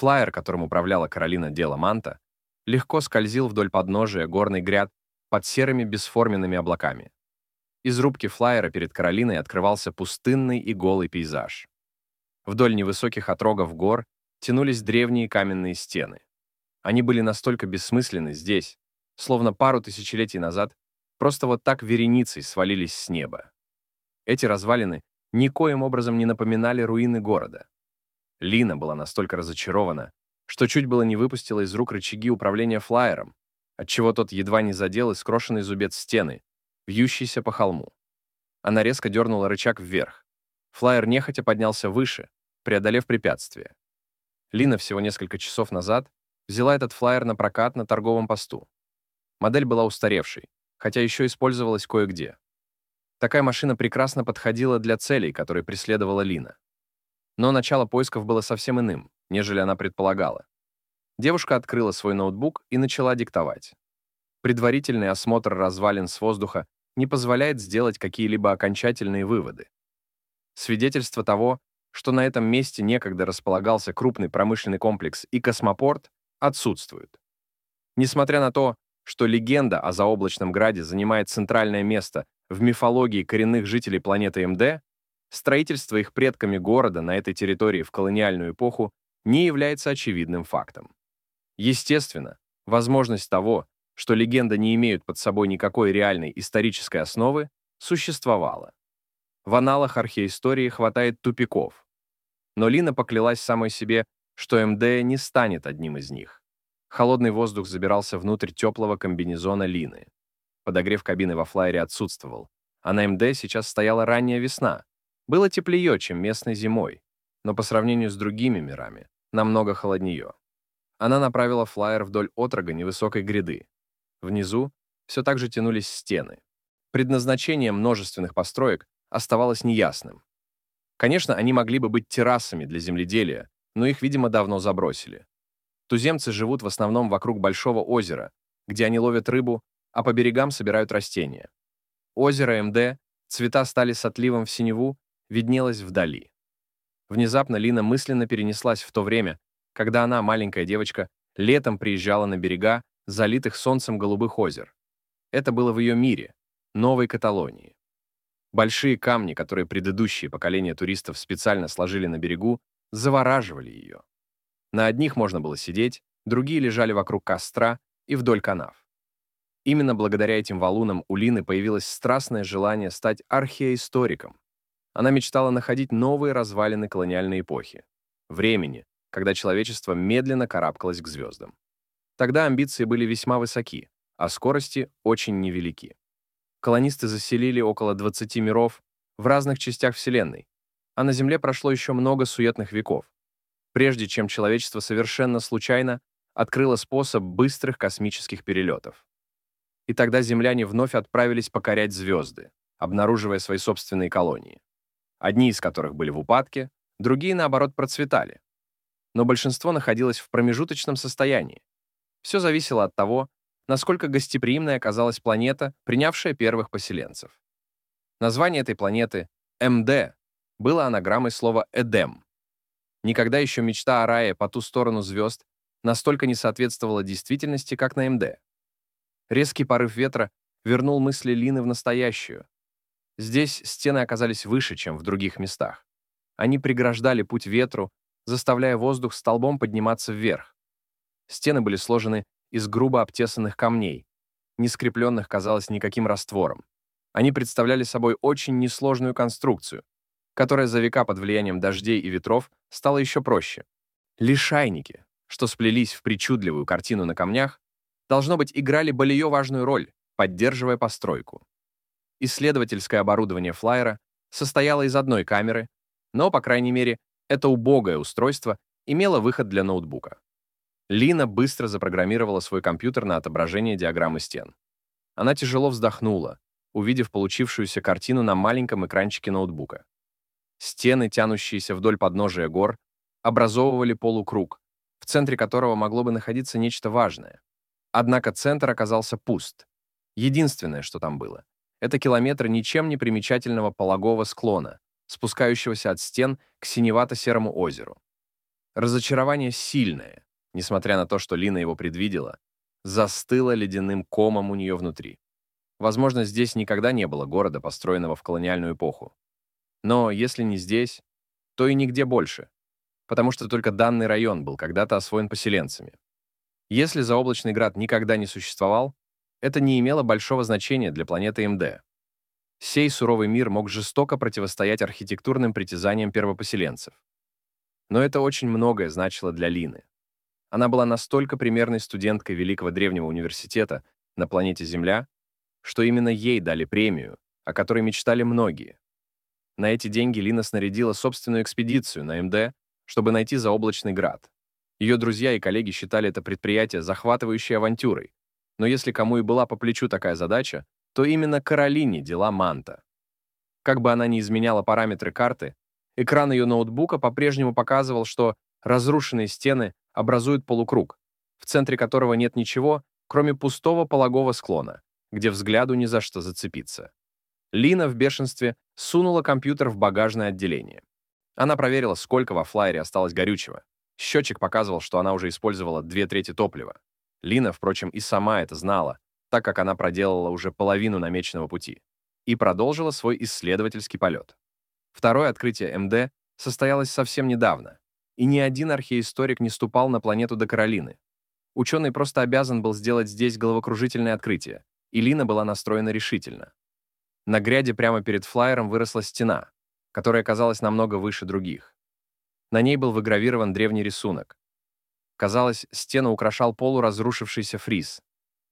Флайер, которым управляла Каролина де ла Манта, легко скользил вдоль подножия горный гряд под серыми бесформенными облаками. Из рубки флайера перед Каролиной открывался пустынный и голый пейзаж. Вдоль невысоких отрогов гор тянулись древние каменные стены. Они были настолько бессмысленны здесь, словно пару тысячелетий назад просто вот так вереницей свалились с неба. Эти развалины никоим образом не напоминали руины города. Лина была настолько разочарована, что чуть было не выпустила из рук рычаги управления флайером, отчего тот едва не задел искрошенный зубец стены, вьющийся по холму. Она резко дернула рычаг вверх. Флайер нехотя поднялся выше, преодолев препятствие. Лина всего несколько часов назад взяла этот флайер на прокат на торговом посту. Модель была устаревшей, хотя еще использовалась кое-где. Такая машина прекрасно подходила для целей, которые преследовала Лина. Но начало поисков было совсем иным, нежели она предполагала. Девушка открыла свой ноутбук и начала диктовать. Предварительный осмотр развалин с воздуха не позволяет сделать какие-либо окончательные выводы. Свидетельство того, что на этом месте некогда располагался крупный промышленный комплекс и космопорт, отсутствуют. Несмотря на то, что легенда о заоблачном граде занимает центральное место в мифологии коренных жителей планеты МД, строительство их предками города на этой территории в колониальную эпоху не является очевидным фактом. Естественно, возможность того, что легенды не имеют под собой никакой реальной исторической основы, существовала. В аналах археоистории хватает тупиков. Но Лина поклялась самой себе, что МД не станет одним из них. Холодный воздух забирался внутрь теплого комбинезона Лины. Подогрев кабины во флайере отсутствовал, а на МД сейчас стояла ранняя весна. Было теплее, чем местной зимой, но по сравнению с другими мирами намного холоднее. Она направила флайер вдоль отрога невысокой гряды. Внизу все так же тянулись стены. Предназначение множественных построек оставалось неясным. Конечно, они могли бы быть террасами для земледелия, но их, видимо, давно забросили. Туземцы живут в основном вокруг большого озера, где они ловят рыбу, а по берегам собирают растения. Озеро МД, цвета стали с отливом в синеву, виднелось вдали. Внезапно Лина мысленно перенеслась в то время, когда она, маленькая девочка, летом приезжала на берега залитых солнцем голубых озер. Это было в ее мире, Новой Каталонии. Большие камни, которые предыдущие поколения туристов специально сложили на берегу, завораживали ее. На одних можно было сидеть, другие лежали вокруг костра и вдоль канав. Именно благодаря этим валунам у Лины появилось страстное желание стать археоисториком. Она мечтала находить новые развалины колониальной эпохи, времени, когда человечество медленно карабкалось к звездам. Тогда амбиции были весьма высоки, а скорости очень невелики. Колонисты заселили около 20 миров в разных частях Вселенной, а на Земле прошло еще много суетных веков, прежде чем человечество совершенно случайно открыло способ быстрых космических перелетов. И тогда земляне вновь отправились покорять звезды, обнаруживая свои собственные колонии. Одни из которых были в упадке, другие, наоборот, процветали. Но большинство находилось в промежуточном состоянии. Все зависело от того, насколько гостеприимной оказалась планета, принявшая первых поселенцев. Название этой планеты, МД, было анаграммой слова «Эдем». Никогда еще мечта о рае по ту сторону звезд настолько не соответствовала действительности, как на МД. Резкий порыв ветра вернул мысли Лины в настоящую. Здесь стены оказались выше, чем в других местах. Они преграждали путь ветру, заставляя воздух столбом подниматься вверх. Стены были сложены из грубо обтесанных камней, не скрепленных, казалось, никаким раствором. Они представляли собой очень несложную конструкцию, которая за века под влиянием дождей и ветров стала еще проще. Лишайники, что сплелись в причудливую картину на камнях, должно быть, играли более важную роль, поддерживая постройку. Исследовательское оборудование флайера состояло из одной камеры, но, по крайней мере, это убогое устройство имело выход для ноутбука. Лина быстро запрограммировала свой компьютер на отображение диаграммы стен. Она тяжело вздохнула, увидев получившуюся картину на маленьком экранчике ноутбука. Стены, тянущиеся вдоль подножия гор, образовывали полукруг, в центре которого могло бы находиться нечто важное. Однако центр оказался пуст. Единственное, что там было, это километры ничем не примечательного пологого склона, спускающегося от стен к синевато-серому озеру. Разочарование сильное, несмотря на то, что Лина его предвидела, застыло ледяным комом у нее внутри. Возможно, здесь никогда не было города, построенного в колониальную эпоху. Но если не здесь, то и нигде больше, потому что только данный район был когда-то освоен поселенцами. Если заоблачный град никогда не существовал, это не имело большого значения для планеты МД. Сей суровый мир мог жестоко противостоять архитектурным притязаниям первопоселенцев. Но это очень многое значило для Лины. Она была настолько примерной студенткой Великого Древнего университета на планете Земля, что именно ей дали премию, о которой мечтали многие. На эти деньги Лина снарядила собственную экспедицию на МД, чтобы найти заоблачный град. Ее друзья и коллеги считали это предприятие захватывающей авантюрой, но если кому и была по плечу такая задача, то именно Каролине дела Манта. Как бы она ни изменяла параметры карты, экран ее ноутбука по-прежнему показывал, что разрушенные стены образуют полукруг, в центре которого нет ничего, кроме пустого пологого склона, где взгляду ни за что зацепиться. Лина в бешенстве сунула компьютер в багажное отделение. Она проверила, сколько во флайере осталось горючего. Счетчик показывал, что она уже использовала 2/3 топлива. Лина, впрочем, и сама это знала, так как она проделала уже половину намеченного пути, и продолжила свой исследовательский полет. Второе открытие МД состоялось совсем недавно, и ни один археоисторик не ступал на планету до Каролины. Ученый просто обязан был сделать здесь головокружительное открытие, и Лина была настроена решительно. На гряде прямо перед флайером выросла стена, которая казалась намного выше других. На ней был выгравирован древний рисунок. Казалось, стену украшал полуразрушившийся фриз.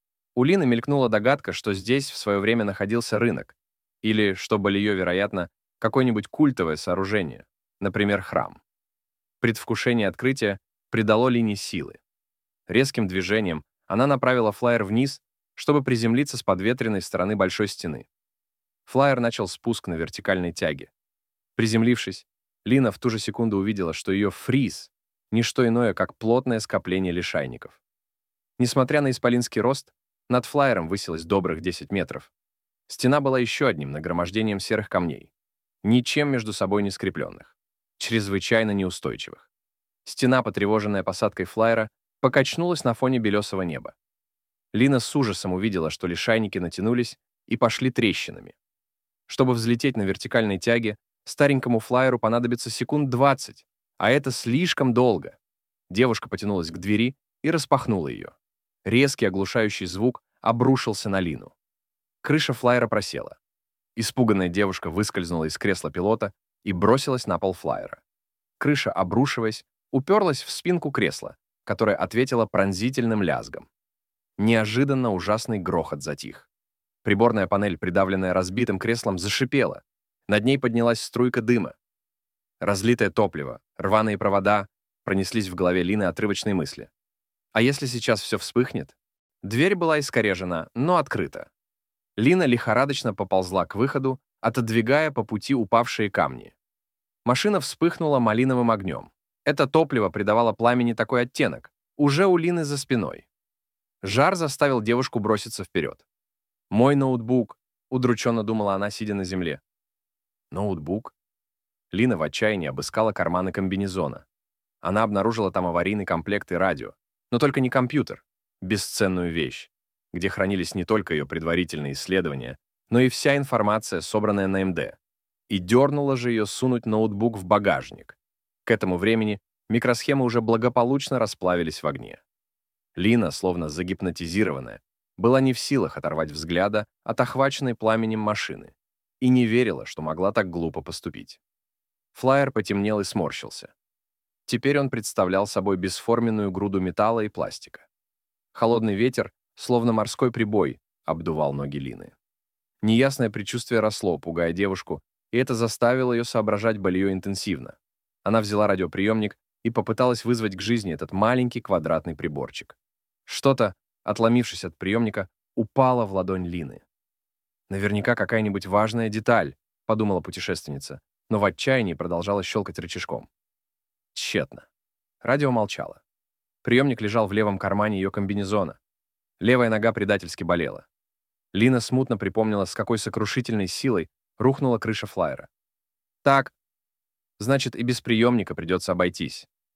У Лины мелькнула догадка, что здесь в свое время находился рынок, или, что более вероятно, какое-нибудь культовое сооружение, например, храм. Предвкушение открытия придало Лине силы. Резким движением она направила флайер вниз, чтобы приземлиться с подветренной стороны большой стены. Флайер начал спуск на вертикальной тяге. Приземлившись, Лина в ту же секунду увидела, что ее фриз — не что иное, как плотное скопление лишайников. Несмотря на исполинский рост, над флайером высилось добрых 10 метров. Стена была еще одним нагромождением серых камней, ничем между собой не скрепленных, чрезвычайно неустойчивых. Стена, потревоженная посадкой флайера, покачнулась на фоне белесого неба. Лина с ужасом увидела, что лишайники натянулись и пошли трещинами. Чтобы взлететь на вертикальной тяге, старенькому флайеру понадобится секунд 20, а это слишком долго. Девушка потянулась к двери и распахнула ее. Резкий оглушающий звук обрушился на Лину. Крыша флайера просела. Испуганная девушка выскользнула из кресла пилота и бросилась на пол флайера. Крыша, обрушиваясь, уперлась в спинку кресла, которое ответило пронзительным лязгом. Неожиданно ужасный грохот затих. Приборная панель, придавленная разбитым креслом, зашипела. Над ней поднялась струйка дыма. Разлитое топливо, рваные провода пронеслись в голове Лины отрывочные мысли. А если сейчас все вспыхнет? Дверь была искорежена, но открыта. Лина лихорадочно поползла к выходу, отодвигая по пути упавшие камни. Машина вспыхнула малиновым огнем. Это топливо придавало пламени такой оттенок, уже у Лины за спиной. Жар заставил девушку броситься вперед. «Мой ноутбук», — удрученно думала она, сидя на земле. Ноутбук? Лина в отчаянии обыскала карманы комбинезона. Она обнаружила там аварийный комплект и радио, но только не компьютер, бесценную вещь, где хранились не только ее предварительные исследования, но и вся информация, собранная на МД. И дернула же ее сунуть ноутбук в багажник. К этому времени микросхемы уже благополучно расплавились в огне. Лина, словно загипнотизированная, была не в силах оторвать взгляда от охваченной пламенем машины и не верила, что могла так глупо поступить. Флайер потемнел и сморщился. Теперь он представлял собой бесформенную груду металла и пластика. Холодный ветер, словно морской прибой, обдувал ноги Лины. Неясное предчувствие росло, пугая девушку, и это заставило ее соображать более интенсивно. Она взяла радиоприемник и попыталась вызвать к жизни этот маленький квадратный приборчик. Что-то, отломившись от приемника, упало в ладонь Лины. «Наверняка какая-нибудь важная деталь», — подумала путешественница, но в отчаянии продолжала щелкать рычажком. Тщетно. Радио молчало. Приемник лежал в левом кармане ее комбинезона. Левая нога предательски болела. Лина смутно припомнила, с какой сокрушительной силой рухнула крыша флайера. Так, значит, и без приемника придется обойтись.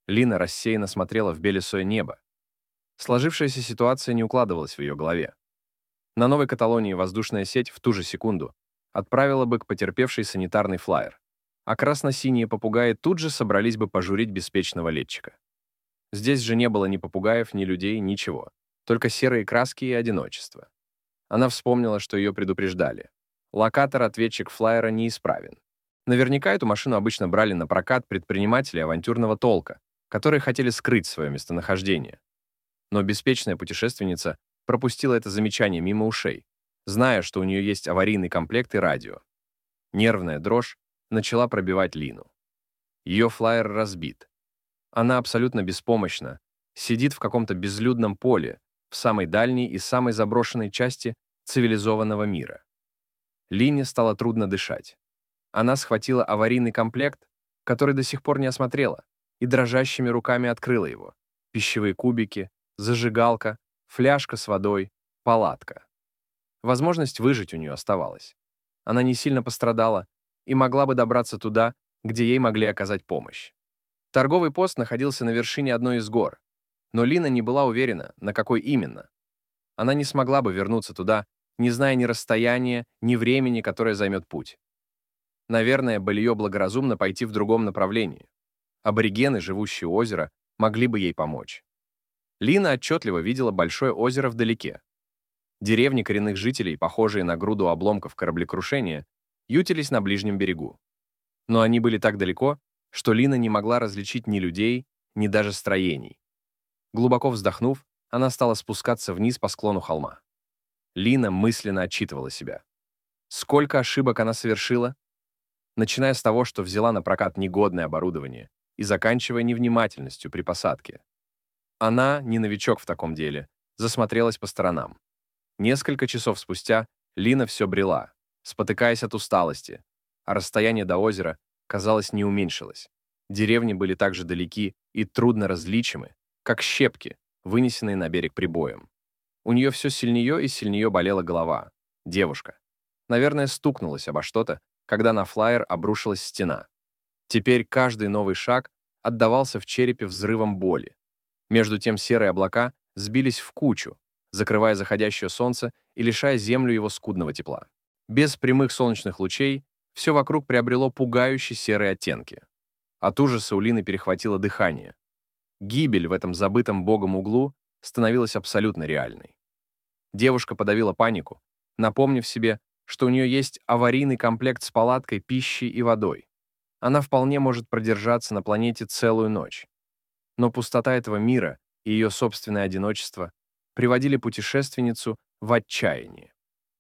Лина рассеянно смотрела в белесое небо. Сложившаяся ситуация не укладывалась в ее голове. На Новой Каталонии воздушная сеть в ту же секунду отправила бы к потерпевшей санитарный флаер, а красно-синие попугаи тут же собрались бы пожурить беспечного летчика. Здесь же не было ни попугаев, ни людей, ничего. Только серые краски и одиночество. Она вспомнила, что ее предупреждали. Локатор-ответчик флайера неисправен. Наверняка эту машину обычно брали на прокат предприниматели авантюрного толка, которые хотели скрыть свое местонахождение. Но беспечная путешественница пропустила это замечание мимо ушей, зная, что у нее есть аварийный комплект и радио. Нервная дрожь начала пробивать Лину. Ее флайер разбит. Она абсолютно беспомощна, сидит в каком-то безлюдном поле, в самой дальней и самой заброшенной части цивилизованного мира. Лине стало трудно дышать. Она схватила аварийный комплект, который до сих пор не осмотрела, и дрожащими руками открыла его. Пищевые кубики, зажигалка, фляжка с водой, палатка. Возможность выжить у нее оставалась. Она не сильно пострадала и могла бы добраться туда, где ей могли оказать помощь. Торговый пост находился на вершине одной из гор, но Лина не была уверена, на какой именно. Она не смогла бы вернуться туда, не зная ни расстояния, ни времени, которое займет путь. Наверное, Балье благоразумно пойти в другом направлении. Аборигены, живущие у озера, могли бы ей помочь. Лина отчетливо видела большое озеро вдалеке. Деревни коренных жителей, похожие на груду обломков кораблекрушения, ютились на ближнем берегу. Но они были так далеко, что Лина не могла различить ни людей, ни даже строений. Глубоко вздохнув, она стала спускаться вниз по склону холма. Лина мысленно отчитывала себя. Сколько ошибок она совершила? Начиная с того, что взяла на прокат негодное оборудование и заканчивая невнимательностью при посадке. Она, не новичок в таком деле, засмотрелась по сторонам. Несколько часов спустя Лина все брела, спотыкаясь от усталости, а расстояние до озера, казалось, не уменьшилось. Деревни были так же далеки и трудно различимы, как щепки, вынесенные на берег прибоем. У нее все сильнее и сильнее болела голова. Девушка. Наверное, стукнулась обо что-то, когда на флайер обрушилась стена. Теперь каждый новый шаг отдавался в черепе взрывом боли. Между тем серые облака сбились в кучу, закрывая заходящее солнце и лишая землю его скудного тепла. Без прямых солнечных лучей все вокруг приобрело пугающие серые оттенки. От ужаса у Лины перехватило дыхание. Гибель в этом забытом богом углу становилась абсолютно реальной. Девушка подавила панику, напомнив себе, что у нее есть аварийный комплект с палаткой, пищей и водой. Она вполне может продержаться на планете целую ночь. Но пустота этого мира и ее собственное одиночество приводили путешественницу в отчаяние.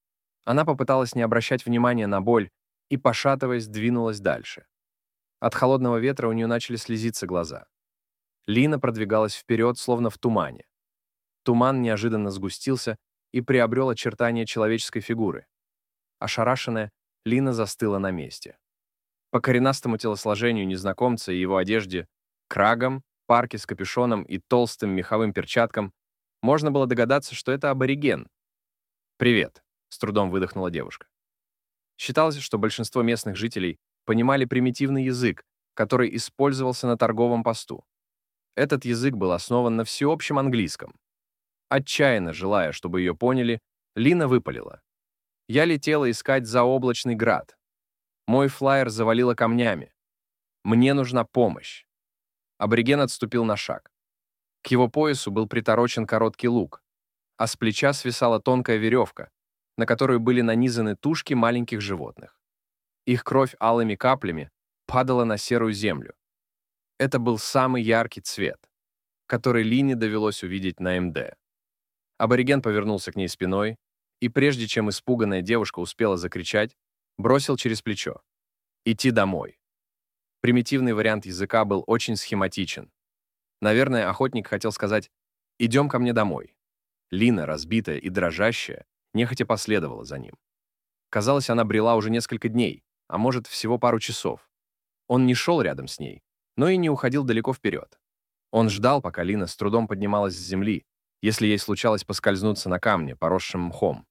Она попыталась не обращать внимания на боль и, пошатываясь, двинулась дальше. От холодного ветра у нее начали слезиться глаза. Лина продвигалась вперед, словно в тумане. Туман неожиданно сгустился и приобрел очертания человеческой фигуры. Ошарашенная, Лина застыла на месте. По коренастому телосложению незнакомца и его одежде, крагам, парке с капюшоном и толстым меховым перчаткам можно было догадаться, что это абориген. «Привет», — с трудом выдохнула девушка. Считалось, что большинство местных жителей понимали примитивный язык, который использовался на торговом посту. Этот язык был основан на всеобщем английском. Отчаянно желая, чтобы ее поняли, Лина выпалила. «Я летела искать заоблачный град. Мой флайер завалило камнями. Мне нужна помощь». Абориген отступил на шаг. К его поясу был приторочен короткий лук, а с плеча свисала тонкая веревка, на которую были нанизаны тушки маленьких животных. Их кровь алыми каплями падала на серую землю. Это был самый яркий цвет, который Лине довелось увидеть на МД. Абориген повернулся к ней спиной, и прежде чем испуганная девушка успела закричать, бросил через плечо. «Идти домой». Примитивный вариант языка был очень схематичен. Наверное, охотник хотел сказать «идем ко мне домой». Лина, разбитая и дрожащая, нехотя последовала за ним. Казалось, она брела уже несколько дней, а может, всего пару часов. Он не шел рядом с ней, но и не уходил далеко вперед. Он ждал, пока Лина с трудом поднималась с земли, если ей случалось поскользнуться на камне, поросшем мхом.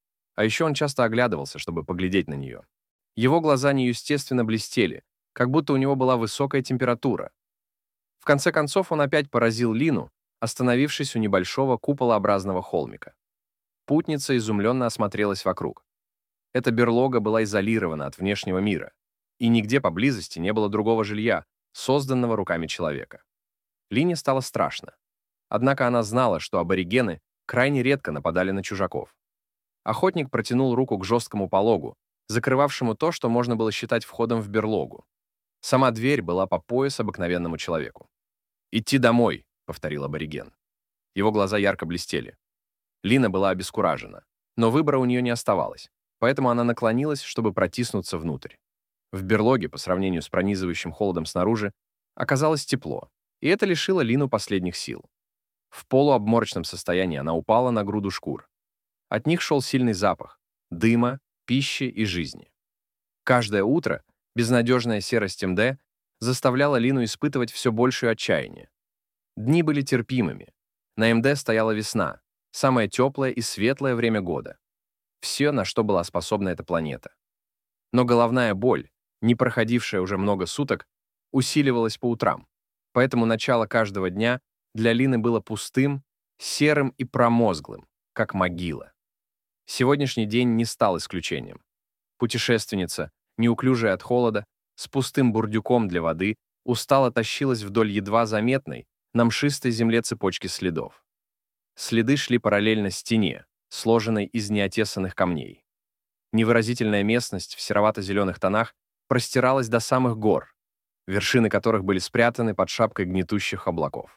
А еще он часто оглядывался, чтобы поглядеть на нее. Его глаза неестественно блестели, как будто у него была высокая температура. В конце концов он опять поразил Лину, остановившись у небольшого куполообразного холмика. Путница изумленно осмотрелась вокруг. Эта берлога была изолирована от внешнего мира, и нигде поблизости не было другого жилья, созданного руками человека. Лине стало страшно. Однако она знала, что аборигены крайне редко нападали на чужаков. Охотник протянул руку к жесткому пологу, закрывавшему то, что можно было считать входом в берлогу. Сама дверь была по пояс обыкновенному человеку. «Идти домой», — повторил абориген. Его глаза ярко блестели. Лина была обескуражена, но выбора у нее не оставалось, поэтому она наклонилась, чтобы протиснуться внутрь. В берлоге, по сравнению с пронизывающим холодом снаружи, оказалось тепло, и это лишило Лину последних сил. В полуобморочном состоянии она упала на груду шкур. От них шел сильный запах — дыма, пищи и жизни. Каждое утро безнадежная серость МД заставляла Лину испытывать все большее отчаяние. Дни были терпимыми. На МД стояла весна, самое теплое и светлое время года. Все, на что была способна эта планета. Но головная боль, не проходившая уже много суток, усиливалась по утрам, поэтому начало каждого дня для Лины было пустым, серым и промозглым, как могила. Сегодняшний день не стал исключением. Путешественница, неуклюжая от холода, с пустым бурдюком для воды, устало тащилась вдоль едва заметной, на мшистой земле цепочки следов. Следы шли параллельно стене, сложенной из неотесанных камней. Невыразительная местность в серовато-зеленых тонах простиралась до самых гор, вершины которых были спрятаны под шапкой гнетущих облаков.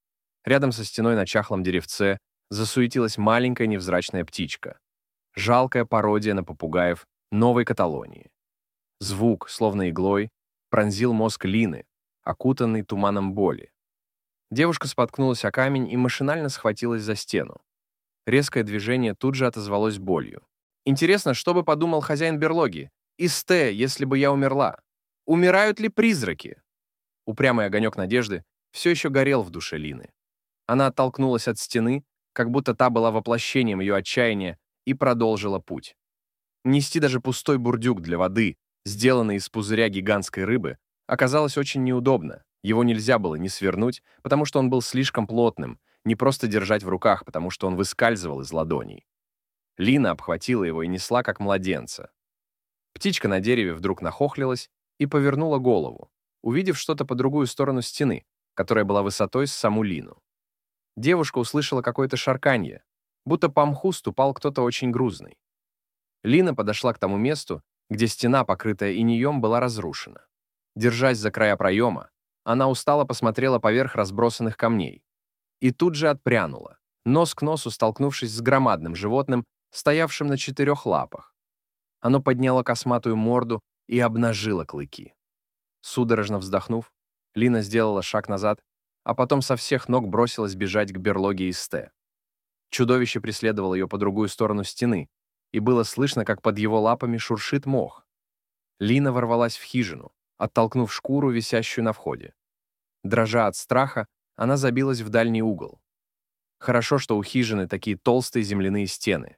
Рядом со стеной на чахлом деревце засуетилась маленькая невзрачная птичка, жалкая пародия на попугаев Новой Каталонии. Звук, словно иглой, пронзил мозг Лины, окутанный туманом боли. Девушка споткнулась о камень и машинально схватилась за стену. Резкое движение тут же отозвалось болью. Интересно, что бы подумал хозяин берлоги? Исте, если бы я умерла. Умирают ли призраки? Упрямый огонек надежды все еще горел в душе Лины. Она оттолкнулась от стены, как будто та была воплощением ее отчаяния, и продолжила путь. Нести даже пустой бурдюк для воды, сделанный из пузыря гигантской рыбы, оказалось очень неудобно. Его нельзя было ни свернуть, потому что он был слишком плотным, не просто держать в руках, потому что он выскальзывал из ладоней. Лина обхватила его и несла, как младенца. Птичка на дереве вдруг нахохлилась и повернула голову, увидев что-то по другую сторону стены, которая была высотой с саму Лину. Девушка услышала какое-то шарканье, будто по мху ступал кто-то очень грузный. Лина подошла к тому месту, где стена, покрытая инеем, была разрушена. Держась за края проема, она устало посмотрела поверх разбросанных камней и тут же отпрянула, нос к носу столкнувшись с громадным животным, стоявшим на 4 лапах. Оно подняло косматую морду и обнажило клыки. Судорожно вздохнув, Лина сделала шаг назад, а потом со всех ног бросилась бежать к берлоге Исте. Чудовище преследовало ее по другую сторону стены, и было слышно, как под его лапами шуршит мох. Лина ворвалась в хижину, оттолкнув шкуру, висящую на входе. Дрожа от страха, она забилась в дальний угол. Хорошо, что у хижины такие толстые земляные стены.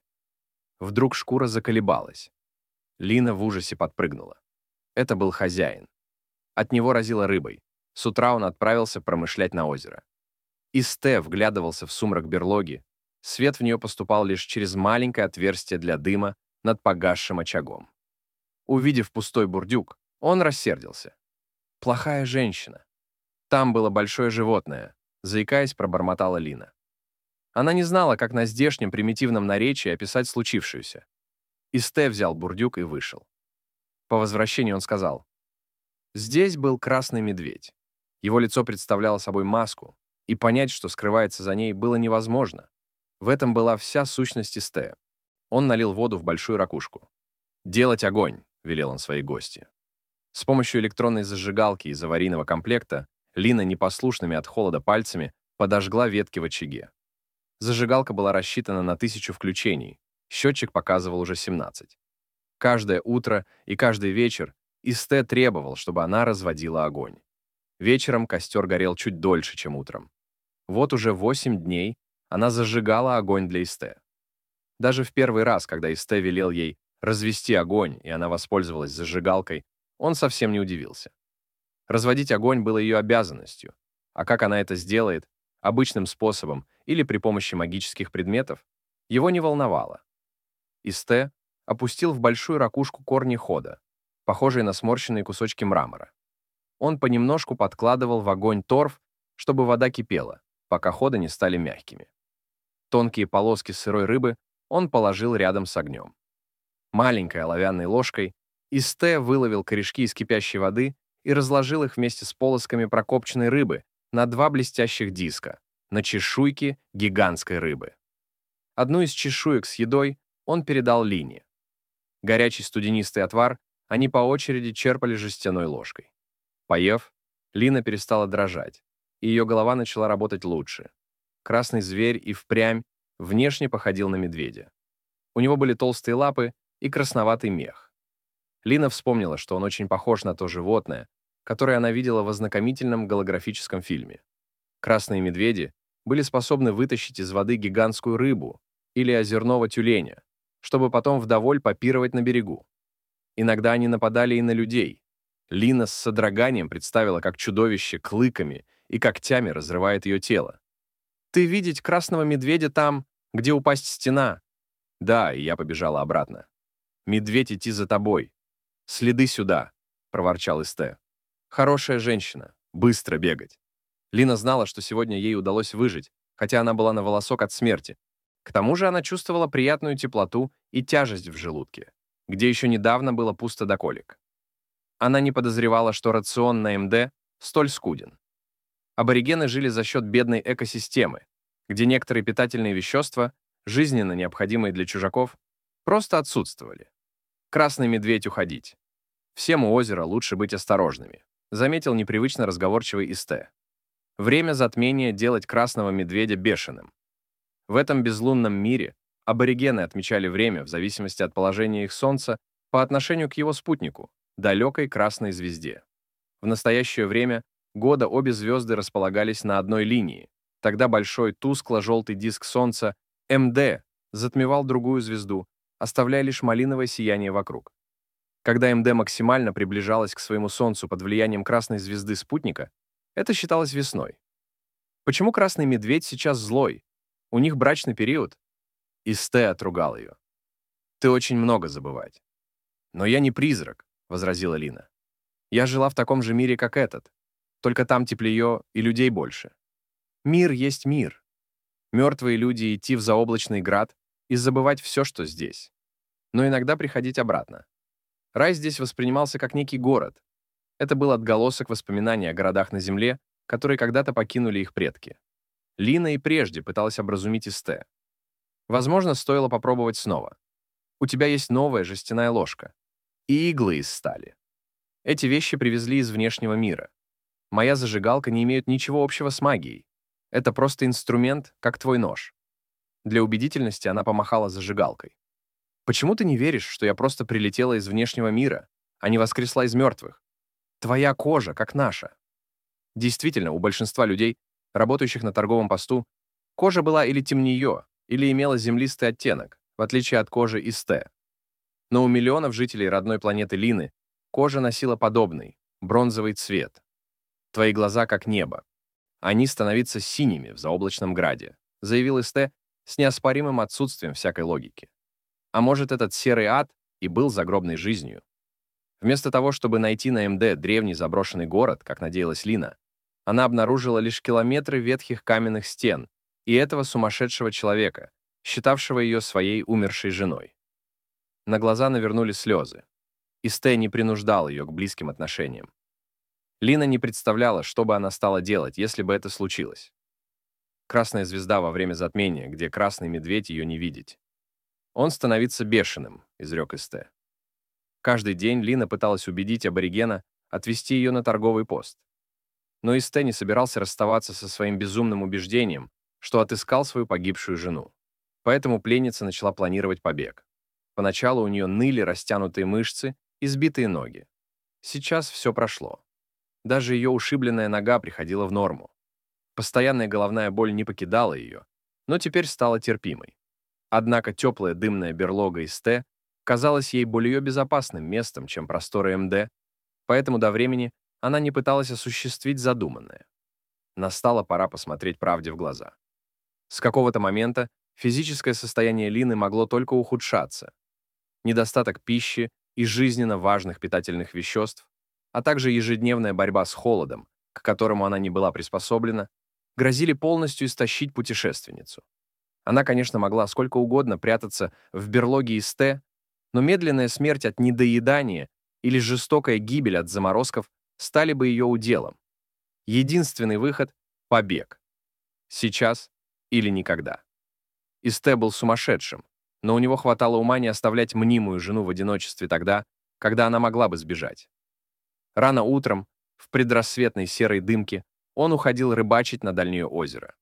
Вдруг шкура заколебалась. Лина в ужасе подпрыгнула. Это был хозяин. От него разило рыбой. С утра он отправился промышлять на озеро. Исте вглядывался в сумрак берлоги. Свет в нее поступал лишь через маленькое отверстие для дыма над погасшим очагом. Увидев пустой бурдюк, он рассердился. «Плохая женщина. Там было большое животное», — заикаясь, пробормотала Лина. Она не знала, как на здешнем примитивном наречии описать случившееся. Исте взял бурдюк и вышел. По возвращении он сказал: «Здесь был красный медведь. Его лицо представляло собой маску, и понять, что скрывается за ней, было невозможно. В этом была вся сущность Исте. Он налил воду в большую ракушку. «Делать огонь», — велел он своей гости. С помощью электронной зажигалки из аварийного комплекта Лина непослушными от холода пальцами подожгла ветки в очаге. Зажигалка была рассчитана на 1000 включений, счетчик показывал уже 17. Каждое утро и каждый вечер Исте требовал, чтобы она разводила огонь. Вечером костер горел чуть дольше, чем утром. Вот уже 8 дней она зажигала огонь для Исте. Даже в первый раз, когда Исте велел ей развести огонь, и она воспользовалась зажигалкой, он совсем не удивился. Разводить огонь было ее обязанностью, А как она это сделает, обычным способом или при помощи магических предметов, его не волновало. Исте опустил в большую ракушку корни хода, похожие на сморщенные кусочки мрамора. Он понемножку подкладывал в огонь торф, чтобы вода кипела, пока ходы не стали мягкими. Тонкие полоски сырой рыбы он положил рядом с огнем. Маленькой оловянной ложкой Исте выловил корешки из кипящей воды и разложил их вместе с полосками прокопченной рыбы на два блестящих диска, на чешуйки гигантской рыбы. Одну из чешуек с едой он передал Лине. Горячий студенистый отвар они по очереди черпали жестяной ложкой. Поев, Лина перестала дрожать, и ее голова начала работать лучше. Красный зверь и впрямь внешне походил на медведя. У него были толстые лапы и красноватый мех. Лина вспомнила, что он очень похож на то животное, которое она видела в ознакомительном голографическом фильме. Красные медведи были способны вытащить из воды гигантскую рыбу или озерного тюленя, чтобы потом вдоволь попировать на берегу. Иногда они нападали и на людей. Лина с содроганием представила, как чудовище клыками и когтями разрывает ее тело. «Ты видеть красного медведя там, где упасть стена?» «Да», и я побежала обратно. «Медведь идти за тобой. Следы сюда», — проворчал Исте. «Хорошая женщина. Быстро бегать». Лина знала, что сегодня ей удалось выжить, хотя она была на волосок от смерти. К тому же она чувствовала приятную теплоту и тяжесть в желудке, где еще недавно было пусто до колик. Она не подозревала, что рацион на МД столь скуден. Аборигены жили за счет бедной экосистемы, где некоторые питательные вещества, жизненно необходимые для чужаков, просто отсутствовали. Красный медведь уходить. Всем у озера лучше быть осторожными, заметил непривычно разговорчивый Исте. Время затмения делать красного медведя бешеным. В этом безлунном мире аборигены отмечали время в зависимости от положения их солнца по отношению к его спутнику, далекой красной звезде. В настоящее время года обе звезды располагались на одной линии, тогда большой тускло-желтый диск солнца МД затмевал другую звезду, оставляя лишь малиновое сияние вокруг. Когда МД максимально приближалась к своему солнцу под влиянием красной звезды спутника, это считалось весной. Почему красный медведь сейчас злой? У них брачный период. Исте отругал ее. Ты очень много забывать. Но я не призрак, возразила Лина. Я жила в таком же мире, как этот. Только там теплее и людей больше. Мир есть мир. Мертвые люди идти в заоблачный град и забывать все, что здесь. Но иногда приходить обратно. Рай здесь воспринимался как некий город. Это был отголосок воспоминаний о городах на земле, которые когда-то покинули их предки. Лина и прежде пыталась образумить Исте. Возможно, стоило попробовать снова. У тебя есть новая жестяная ложка. И иглы из стали. Эти вещи привезли из внешнего мира. Моя зажигалка не имеет ничего общего с магией. Это просто инструмент, как твой нож. Для убедительности она помахала зажигалкой. Почему ты не веришь, что я просто прилетела из внешнего мира, а не воскресла из мертвых? Твоя кожа, как наша. Действительно, у большинства людей, работающих на торговом посту, кожа была или темнее, или имела землистый оттенок, в отличие от кожи Исте. Но у миллионов жителей родной планеты Лины кожа носила подобный, бронзовый цвет. Твои глаза как небо. Они становятся синими в заоблачном граде, заявил Исте с неоспоримым отсутствием всякой логики. А может, этот серый ад и был загробной жизнью? Вместо того, чтобы найти на МД древний заброшенный город, как надеялась Лина, она обнаружила лишь километры ветхих каменных стен и этого сумасшедшего человека, считавшего ее своей умершей женой. На глаза навернулись слезы. Исте не принуждал ее к близким отношениям. Лина не представляла, что бы она стала делать, если бы это случилось. Красная звезда во время затмения, где красный медведь ее не видеть. Он становится бешеным, изрек Исте. Каждый день Лина пыталась убедить аборигена отвезти ее на торговый пост. Но Исте не собирался расставаться со своим безумным убеждением, что отыскал свою погибшую жену. Поэтому пленница начала планировать побег. Поначалу у нее ныли растянутые мышцы и сбитые ноги. Сейчас все прошло. Даже ее ушибленная нога приходила в норму. Постоянная головная боль не покидала ее, но теперь стала терпимой. Однако теплая дымная берлога Исте казалась ей более безопасным местом, чем просторы МД, поэтому до времени она не пыталась осуществить задуманное. Настала пора посмотреть правде в глаза. С какого-то момента физическое состояние Лины могло только ухудшаться. Недостаток пищи и жизненно важных питательных веществ, а также ежедневная борьба с холодом, к которому она не была приспособлена, грозили полностью истощить путешественницу. Она, конечно, могла сколько угодно прятаться в берлоге из Т, но медленная смерть от недоедания или жестокая гибель от заморозков стали бы ее уделом. Единственный выход — побег. Сейчас или никогда. Исте был сумасшедшим, но у него хватало ума не оставлять мнимую жену в одиночестве тогда, когда она могла бы сбежать. Рано утром, в предрассветной серой дымке, он уходил рыбачить на дальнее озеро.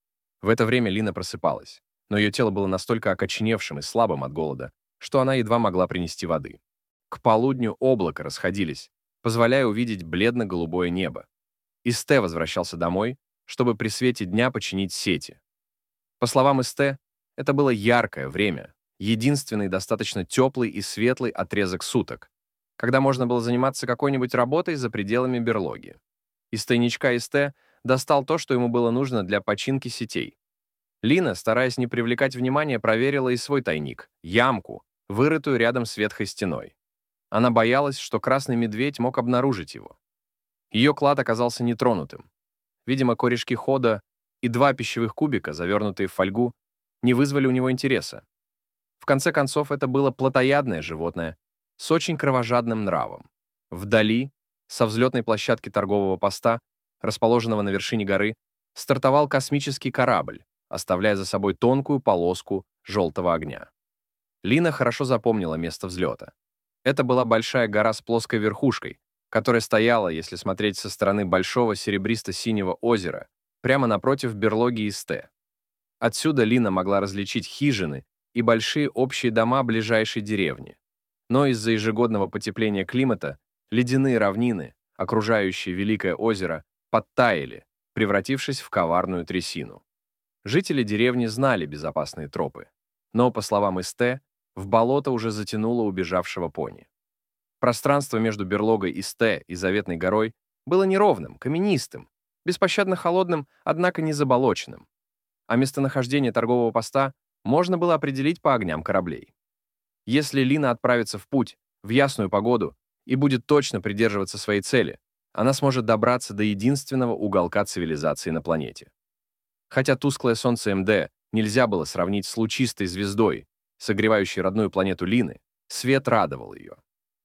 В это время Лина просыпалась, но ее тело было настолько окоченевшим и слабым от голода, что она едва могла принести воды. К полудню облака расходились, позволяя увидеть бледно-голубое небо. Исте возвращался домой, чтобы при свете дня починить сети. По словам Исте, это было яркое время, единственный достаточно теплый и светлый отрезок суток, когда можно было заниматься какой-нибудь работой за пределами берлоги. Из тайничка Исте достал то, что ему было нужно для починки сетей. Лина, стараясь не привлекать внимания, проверила и свой тайник — ямку, вырытую рядом с ветхой стеной. Она боялась, что красный медведь мог обнаружить его. Ее клад оказался нетронутым. Видимо, корешки хода и 2 пищевых кубика, завернутые в фольгу, не вызвали у него интереса. В конце концов, это было плотоядное животное с очень кровожадным нравом. Вдали, со взлетной площадки торгового поста, расположенного на вершине горы, стартовал космический корабль, оставляя за собой тонкую полоску желтого огня. Лина хорошо запомнила место взлета. Это была большая гора с плоской верхушкой, которая стояла, если смотреть со стороны большого серебристо-синего озера, прямо напротив берлоги Исте. Отсюда Лина могла различить хижины и большие общие дома ближайшей деревни. Но из-за ежегодного потепления климата ледяные равнины, окружающие Великое озеро, подтаяли, превратившись в коварную трясину. Жители деревни знали безопасные тропы, но, по словам Исте, в болото уже затянуло убежавшего пони. Пространство между берлогой Исте и Заветной горой было неровным, каменистым, беспощадно холодным, однако не заболоченным. А местонахождение торгового поста можно было определить по огням кораблей. Если Лина отправится в путь, в ясную погоду, и будет точно придерживаться своей цели, она сможет добраться до единственного уголка цивилизации на планете. Хотя тусклое солнце МД нельзя было сравнить с лучистой звездой, согревающей родную планету Лины, свет радовал ее.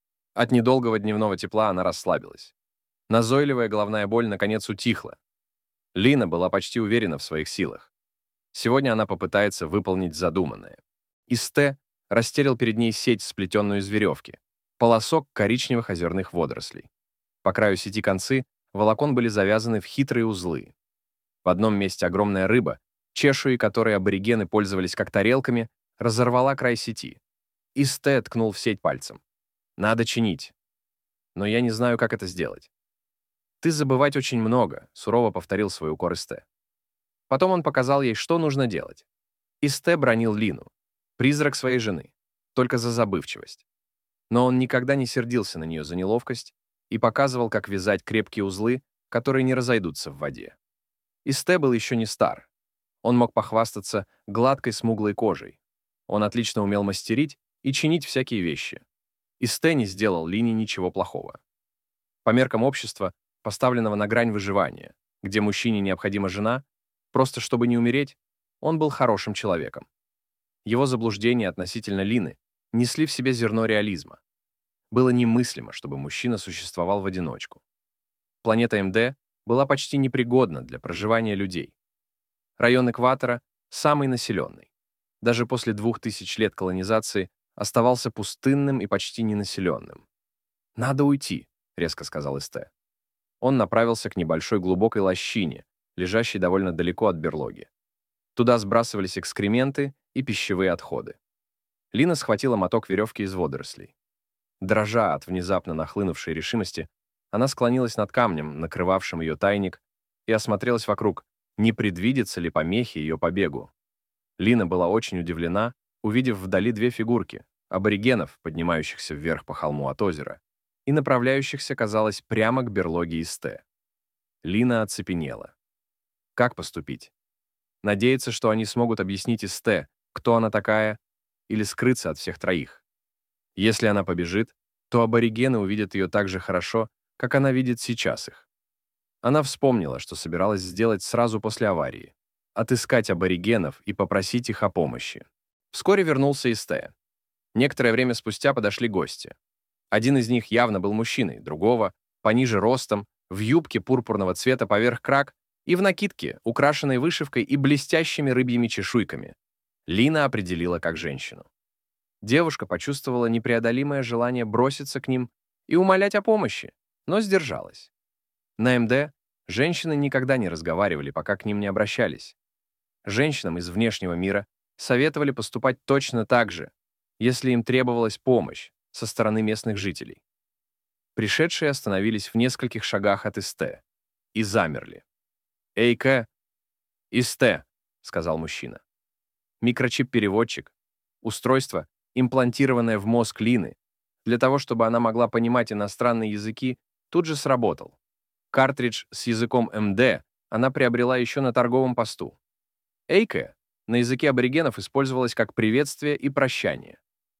От недолгого дневного тепла она расслабилась. Назойливая головная боль наконец утихла. Лина была почти уверена в своих силах. Сегодня она попытается выполнить задуманное. Исте расстелил перед ней сеть, сплетенную из веревки, полосок коричневых озерных водорослей. По краю сети концы волокон были завязаны в хитрые узлы. В одном месте огромная рыба, чешуи которой аборигены пользовались как тарелками, разорвала край сети. Исте ткнул в сеть пальцем. «Надо чинить. Но я не знаю, как это сделать». «Ты забывать очень много», — сурово повторил свой укор Исте. Потом он показал ей, что нужно делать. Исте бранил Лину, призрак своей жены, только за забывчивость. Но он никогда не сердился на нее за неловкость и показывал, как вязать крепкие узлы, которые не разойдутся в воде. Исте был еще не стар. Он мог похвастаться гладкой смуглой кожей. Он отлично умел мастерить и чинить всякие вещи. Исте не сделал Лине ничего плохого. По меркам общества, поставленного на грань выживания, где мужчине необходима жена, просто чтобы не умереть, он был хорошим человеком. Его заблуждения относительно Лины несли в себе зерно реализма. Было немыслимо, чтобы мужчина существовал в одиночку. Планета МД была почти непригодна для проживания людей. Район экватора самый населенный. Даже после 2000 лет колонизации оставался пустынным и почти ненаселенным. «Надо уйти», — резко сказал Исте. Он направился к небольшой глубокой лощине, лежащей довольно далеко от берлоги. Туда сбрасывались экскременты и пищевые отходы. Лина схватила моток веревки из водорослей. Дрожа от внезапно нахлынувшей решимости, она склонилась над камнем, накрывавшим ее тайник, и осмотрелась вокруг, не предвидится ли помехи ее побегу. Лина была очень удивлена, увидев вдали 2 фигурки — аборигенов, поднимающихся вверх по холму от озера, и направляющихся, казалось, прямо к берлоге Исте. Лина оцепенела. Как поступить? Надеяться, что они смогут объяснить Исте, кто она такая, или скрыться от всех троих. Если она побежит, то аборигены увидят ее так же хорошо, как она видит сейчас их. Она вспомнила, что собиралась сделать сразу после аварии. Отыскать аборигенов и попросить их о помощи. Вскоре вернулся Исте. Некоторое время спустя подошли гости. Один из них явно был мужчиной, другого, пониже ростом, в юбке пурпурного цвета поверх крак и в накидке, украшенной вышивкой и блестящими рыбьими чешуйками. Лина определила как женщину. Девушка почувствовала непреодолимое желание броситься к ним и умолять о помощи, но сдержалась. На МД женщины никогда не разговаривали, пока к ним не обращались. Женщинам из внешнего мира советовали поступать точно так же, если им требовалась помощь со стороны местных жителей. Пришедшие остановились в нескольких шагах от Исте и замерли. «Эйка, Исте», — сказал мужчина. Микрочип-переводчик, устройство, имплантированное в мозг Лины, для того, чтобы она могла понимать иностранные языки, тут же сработал. Картридж с языком МД она приобрела еще на торговом посту. «Эйка» на языке аборигенов использовалось как приветствие и прощание.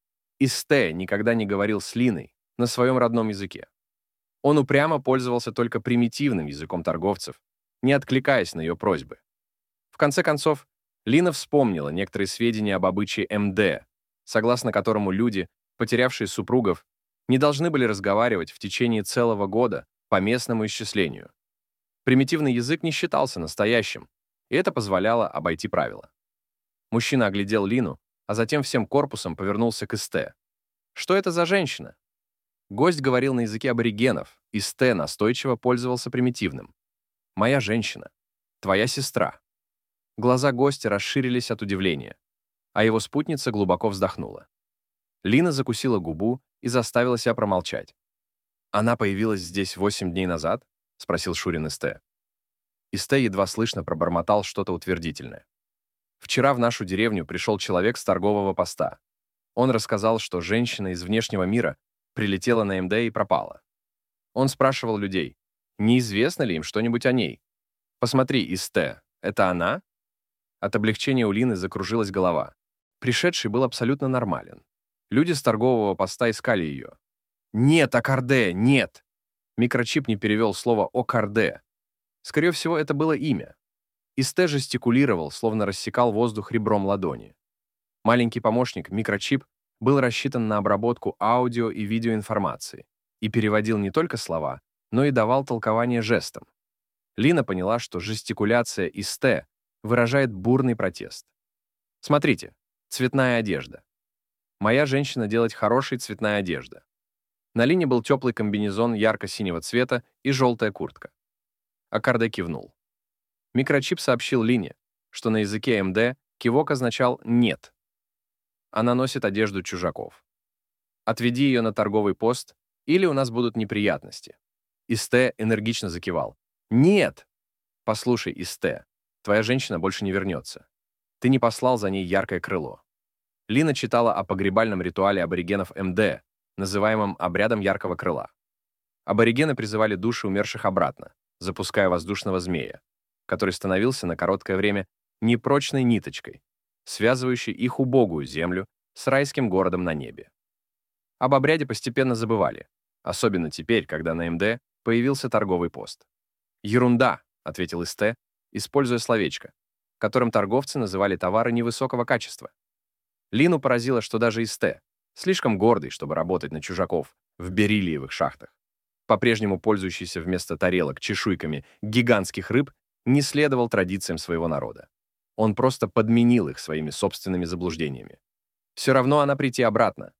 Исте никогда не говорил с Линой на своем родном языке. Он упрямо пользовался только примитивным языком торговцев, не откликаясь на ее просьбы. В конце концов, Лина вспомнила некоторые сведения об обычае МД, согласно которому люди, потерявшие супругов, не должны были разговаривать в течение целого года по местному исчислению. Примитивный язык не считался настоящим, и это позволяло обойти правила. Мужчина оглядел Лину, а затем всем корпусом повернулся к Исте. «Что это за женщина?» Гость говорил на языке аборигенов, Исте настойчиво пользовался примитивным. «Моя женщина. Твоя сестра». Глаза гостя расширились от удивления, а его спутница глубоко вздохнула. Лина закусила губу и заставила себя промолчать. «Она появилась здесь 8 дней назад?» — спросил Шурин Исте. Исте едва слышно пробормотал что-то утвердительное. «Вчера в нашу деревню пришел человек с торгового поста. Он рассказал, что женщина из внешнего мира прилетела на МД и пропала. Он спрашивал людей, неизвестно ли им что-нибудь о ней. Посмотри, Исте, это она?» От облегчения у Лины закружилась голова. Пришедший был абсолютно нормален. Люди с торгового поста искали ее. «Нет, Акарде, нет!» Микрочип не перевел слово «Окарде». Скорее всего, это было имя. Исте жестикулировал, словно рассекал воздух ребром ладони. Маленький помощник, микрочип, был рассчитан на обработку аудио и видеоинформации и переводил не только слова, но и давал толкование жестом. Лина поняла, что жестикуляция Исте выражает бурный протест. Смотрите, цветная одежда. Моя женщина делает хорошей цветная одежда. На Лине был теплый комбинезон ярко-синего цвета и желтая куртка. Акарде кивнул. Микрочип сообщил Лине, что на языке МД кивок означал «нет». Она носит одежду чужаков. Отведи ее на торговый пост, или у нас будут неприятности. Исте энергично закивал. «Нет!» «Послушай, Исте, твоя женщина больше не вернется. Ты не послал за ней яркое крыло». Лина читала о погребальном ритуале аборигенов МД, называемом обрядом яркого крыла. Аборигены призывали души умерших обратно, запуская воздушного змея, который становился на короткое время непрочной ниточкой, связывающей их убогую землю с райским городом на небе. Об обряде постепенно забывали, особенно теперь, когда на МД появился торговый пост. «Ерунда», — ответил Исте, используя словечко, которым торговцы называли товары невысокого качества. Лину поразило, что даже Исте, слишком гордый, чтобы работать на чужаков в бериллиевых шахтах, по-прежнему пользующийся вместо тарелок чешуйками гигантских рыб, не следовал традициям своего народа. Он просто подменил их своими собственными заблуждениями. Все равно она прийти обратно.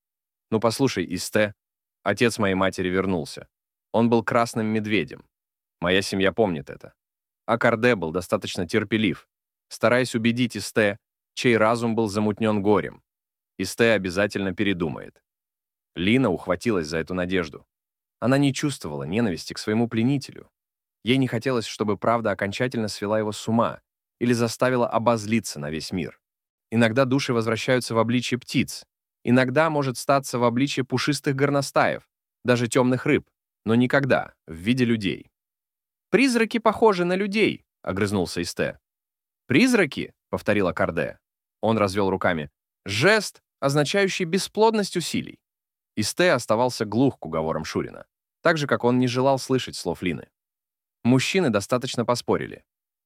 Ну послушай, Исте, отец моей матери вернулся. Он был красным медведем. Моя семья помнит это. Акарде был достаточно терпелив, стараясь убедить Исте, чей разум был замутнен горем. Исте обязательно передумает. Лина ухватилась за эту надежду. Она не чувствовала ненависти к своему пленителю. Ей не хотелось, чтобы правда окончательно свела его с ума или заставила обозлиться на весь мир. Иногда души возвращаются в обличье птиц, иногда может статься в обличье пушистых горностаев, даже темных рыб, но никогда в виде людей. «Призраки похожи на людей», — огрызнулся Исте. «Призраки?» — повторила Карде. Он развел руками. «Жест, означающий бесплодность усилий». Исте оставался глух к уговорам Шурина, так же, как он не желал слышать слов Лины. Мужчины достаточно поспорили.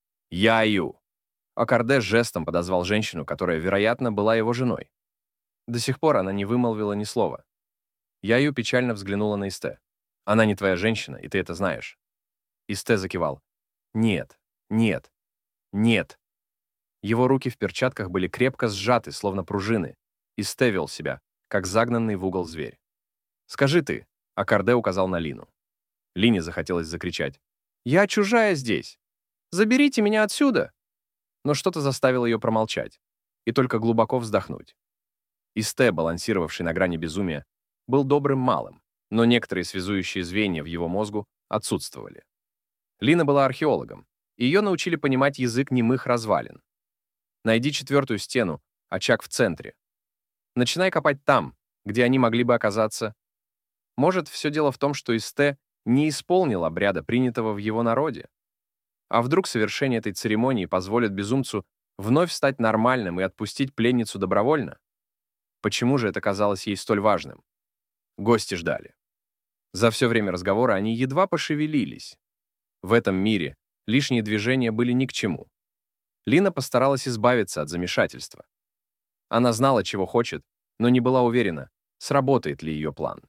«Яю!» А Карде жестом подозвал женщину, которая, вероятно, была его женой. До сих пор она не вымолвила ни слова. Яю печально взглянула на Исте. «Она не твоя женщина, и ты это знаешь». Исте закивал. «Нет, нет, нет». Его руки в перчатках были крепко сжаты, словно пружины. Исте вел себя, как загнанный в угол зверь. «Скажи ты», — а Карде указал на Лину. Лине захотелось закричать. «Я чужая здесь! Заберите меня отсюда!» Но что-то заставило ее промолчать и только глубоко вздохнуть. Исте, балансировавший на грани безумия, был добрым малым, но некоторые связующие звенья в его мозгу отсутствовали. Лина была археологом, и ее научили понимать язык немых развалин. Найди четвертую стену, очаг в центре. Начинай копать там, где они могли бы оказаться. Может, все дело в том, что Исте не исполнил обряда, принятого в его народе? А вдруг совершение этой церемонии позволит безумцу вновь стать нормальным и отпустить пленницу добровольно? Почему же это казалось ей столь важным? Гости ждали. За все время разговора они едва пошевелились. В этом мире лишние движения были ни к чему. Лина постаралась избавиться от замешательства. Она знала, чего хочет, но не была уверена, сработает ли ее план.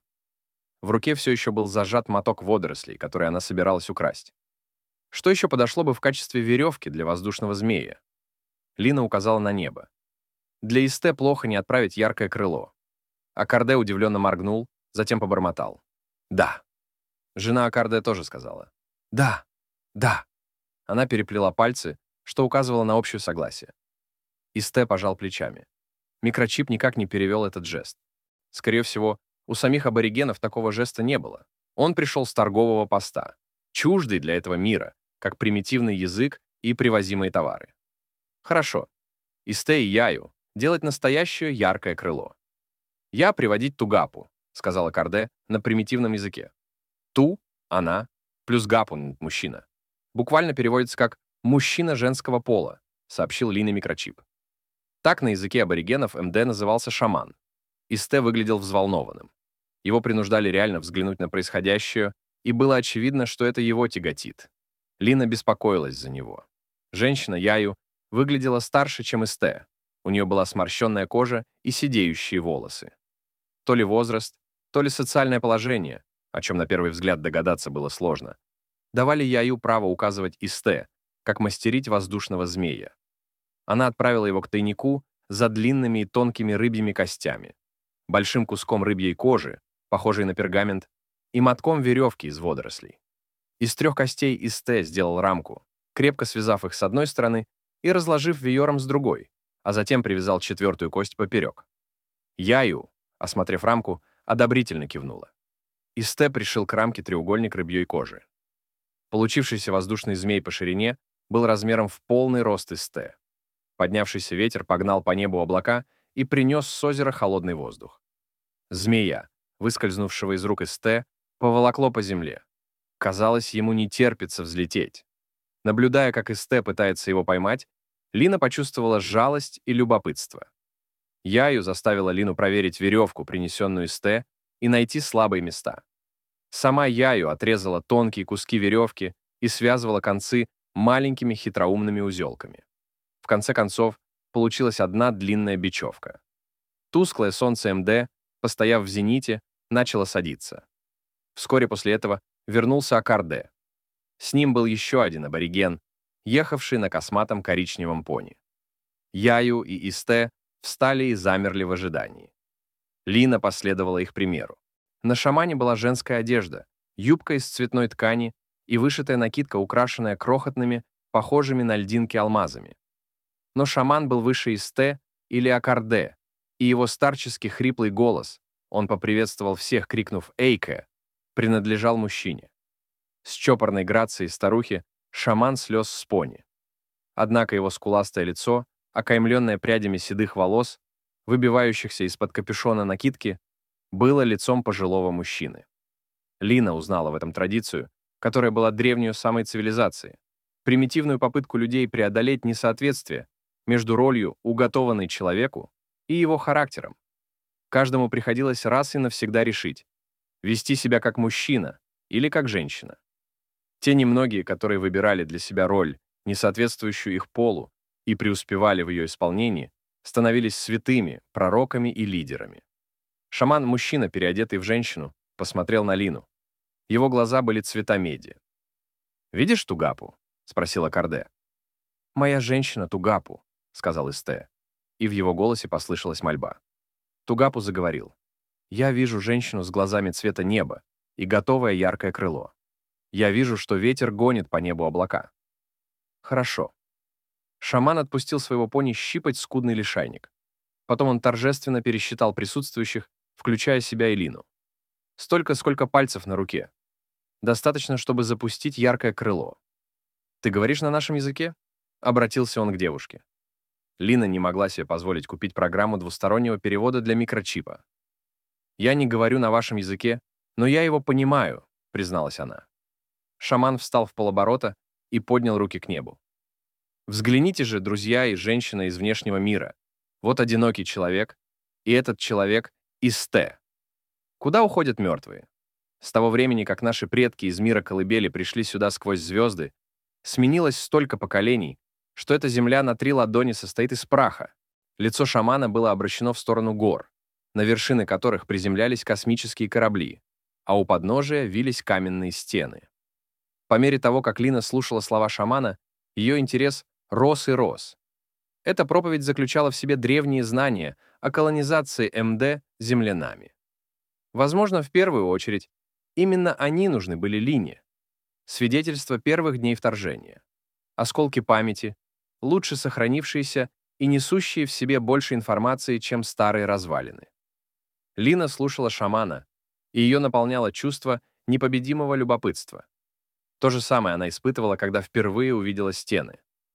В руке все еще был зажат моток водорослей, который она собиралась украсть. Что еще подошло бы в качестве веревки для воздушного змея? Лина указала на небо. Для Исте плохо не отправить яркое крыло. Акарде удивленно моргнул, затем побормотал. «Да». Жена Акарде тоже сказала. «Да, да». Она переплела пальцы, что указывало на общее согласие. Исте пожал плечами. Микрочип никак не перевел этот жест. Скорее всего, у самих аборигенов такого жеста не было. Он пришел с торгового поста, чуждый для этого мира, как примитивный язык и привозимые товары. Хорошо. Исте и Яю делать настоящее яркое крыло. «Я приводить Тугапу», — сказала Карде на примитивном языке. «Ту» — она, плюс Гапу — мужчина. Буквально переводится как «мужчина женского пола», сообщил Лина микрочип. Так на языке аборигенов МД назывался шаман. Исте выглядел взволнованным. Его принуждали реально взглянуть на происходящее, и было очевидно, что это его тяготит. Лина беспокоилась за него. Женщина Яю выглядела старше, чем Исте. У нее была сморщенная кожа и сидеющие волосы. То ли возраст, то ли социальное положение, о чем на первый взгляд догадаться было сложно, давали Яю право указывать Исте, как мастерить воздушного змея. Она отправила его к тайнику за длинными и тонкими рыбьими костями, большим куском рыбьей кожи, похожей на пергамент, и мотком веревки из водорослей. Из 3 костей Исте сделал рамку, крепко связав их с одной стороны и разложив веером с другой, а затем привязал 4-ю кость поперек. Яю, осмотрев рамку, одобрительно кивнула. Исте пришил к рамке треугольник рыбьей кожи. Получившийся воздушный змей по ширине был размером в полный рост Исте. Поднявшийся ветер погнал по небу облака и принес с озера холодный воздух. Змея, выскользнувшего из рук Исте, поволокло по земле. Казалось, ему не терпится взлететь. Наблюдая, как Исте пытается его поймать, Лина почувствовала жалость и любопытство. Яю заставила Лину проверить веревку, принесенную Исте, и найти слабые места. Сама Яю отрезала тонкие куски веревки и связывала концы маленькими хитроумными узелками. В конце концов, получилась одна длинная бечевка. Тусклое солнце МД, постояв в зените, начало садиться. Вскоре после этого вернулся Акарде. С ним был еще один абориген, ехавший на косматом коричневом пони. Яю и Исте встали и замерли в ожидании. Лина последовала их примеру. На шамане была женская одежда, юбка из цветной ткани и вышитая накидка, украшенная крохотными, похожими на льдинки алмазами. Но шаман был выше Исте или Акарде, и его старческий хриплый голос, он поприветствовал всех, крикнув «Эйке!», принадлежал мужчине. С чопорной грацией старухи шаман слез с пони. Однако его скуластое лицо, окаймленное прядями седых волос, выбивающихся из-под капюшона накидки, было лицом пожилого мужчины. Лина узнала в этом традицию, которая была древней самой цивилизации. примитивную попытку людей преодолеть несоответствие между ролью, уготованной человеку, и его характером. Каждому приходилось раз и навсегда решить, вести себя как мужчина или как женщина. Те немногие, которые выбирали для себя роль, не соответствующую их полу, и преуспевали в ее исполнении, становились святыми, пророками и лидерами. Шаман-мужчина, переодетый в женщину, посмотрел на Лину. Его глаза были цвета меди. «Видишь Тугапу?» — спросила Карде. «Моя женщина Тугапу», — сказал Исте, и в его голосе послышалась мольба. Тугапу заговорил. «Я вижу женщину с глазами цвета неба и готовое яркое крыло. Я вижу, что ветер гонит по небу облака». «Хорошо». Шаман отпустил своего пони щипать скудный лишайник. Потом он торжественно пересчитал присутствующих, включая себя и Лину. Столько, сколько пальцев на руке. Достаточно, чтобы запустить яркое крыло. «Ты говоришь на нашем языке?» — обратился он к девушке. Лина не могла себе позволить купить программу двустороннего перевода для микрочипа. «Я не говорю на вашем языке, но я его понимаю», — призналась она. Шаман встал в полоборота и поднял руки к небу. «Взгляните же, друзья и женщина из внешнего мира. Вот одинокий человек, и этот человек — Исте. Куда уходят мертвые? С того времени, как наши предки из мира колыбели пришли сюда сквозь звезды, сменилось столько поколений, что эта земля на 3 ладони состоит из праха. Лицо шамана было обращено в сторону гор, на вершины которых приземлялись космические корабли, а у подножия вились каменные стены. По мере того, как Лина слушала слова шамана, ее интерес рос и рос. Эта проповедь заключала в себе древние знания о колонизации МД землянами. Возможно, в первую очередь, именно они нужны были Лине. Свидетельства первых дней вторжения. Осколки памяти, лучше сохранившиеся и несущие в себе больше информации, чем старые развалины. Лина слушала шамана, и ее наполняло чувство непобедимого любопытства. То же самое она испытывала, когда впервые увидела стены.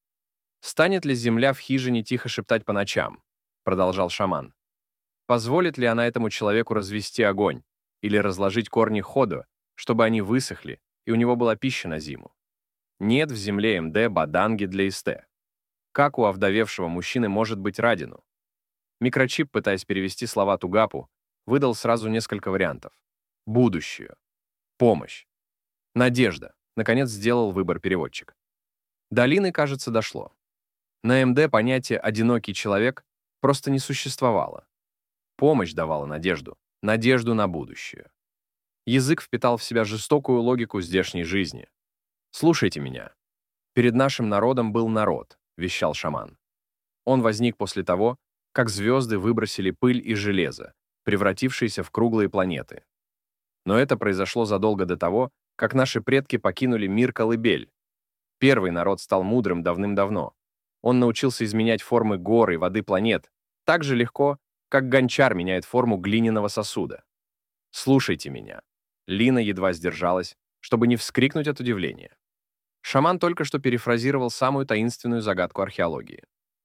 «Станет ли земля в хижине тихо шептать по ночам?» — продолжал шаман. «Позволит ли она этому человеку развести огонь или разложить корни ходо, чтобы они высохли, и у него была пища на зиму? Нет в земле МД баданги для Исте. Как у овдовевшего мужчины может быть радину?» Микрочип, пытаясь перевести слова Тугапу, выдал сразу несколько вариантов. «Будущее», «помощь», «надежда», наконец сделал выбор переводчик. До Лины, кажется, дошло. На МД понятие «одинокий человек» просто не существовало. Помощь давала надежду, надежду на будущее. Язык впитал в себя жестокую логику здешней жизни. «Слушайте меня. Перед нашим народом был народ», — вещал шаман. Он возник после того, как звезды выбросили пыль и железо, превратившиеся в круглые планеты. Но это произошло задолго до того, как наши предки покинули мир колыбель. Первый народ стал мудрым давным-давно. Он научился изменять формы гор и воды планет так же легко, как гончар меняет форму глиняного сосуда. «Слушайте меня». Лина едва сдержалась, чтобы не вскрикнуть от удивления. Шаман только что перефразировал самую таинственную загадку археологии.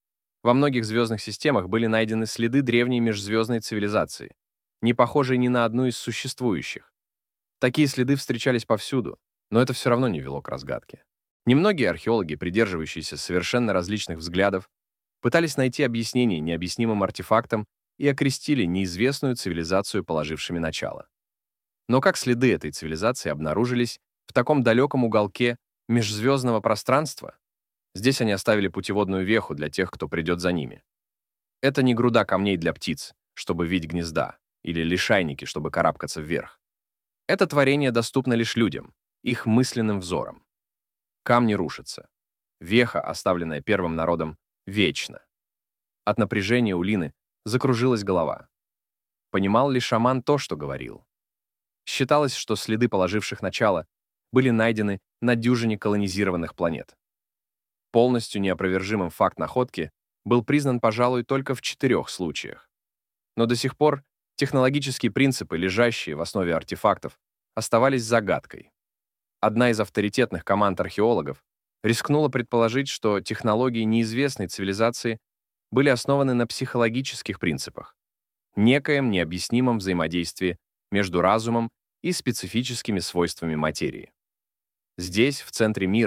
Во многих звездных системах были найдены следы древней межзвездной цивилизации, не похожей ни на одну из существующих. Такие следы встречались повсюду, но это все равно не вело к разгадке. Немногие археологи, придерживающиеся совершенно различных взглядов, пытались найти объяснение необъяснимым артефактам и окрестили неизвестную цивилизацию, положившими начало. Но как следы этой цивилизации обнаружились в таком далеком уголке межзвездного пространства? Здесь они оставили путеводную веху для тех, кто придет за ними. Это не груда камней для птиц, чтобы вить гнезда, или лишайники, чтобы карабкаться вверх. Это творение доступно лишь людям, их мысленным взором. Камни рушатся. Веха, оставленная первым народом, вечна. От напряжения у Лины закружилась голова. Понимал ли шаман то, что говорил? Считалось, что следы положивших начало были найдены на дюжине колонизированных планет. Полностью неопровержимым факт находки был признан, пожалуй, только в 4 случаях. Но до сих пор технологические принципы, лежащие в основе артефактов, оставались загадкой. Одна из авторитетных команд археологов рискнула предположить, что технологии неизвестной цивилизации были основаны на психологических принципах, некоем необъяснимом взаимодействии между разумом и специфическими свойствами материи. Здесь, в центре мира,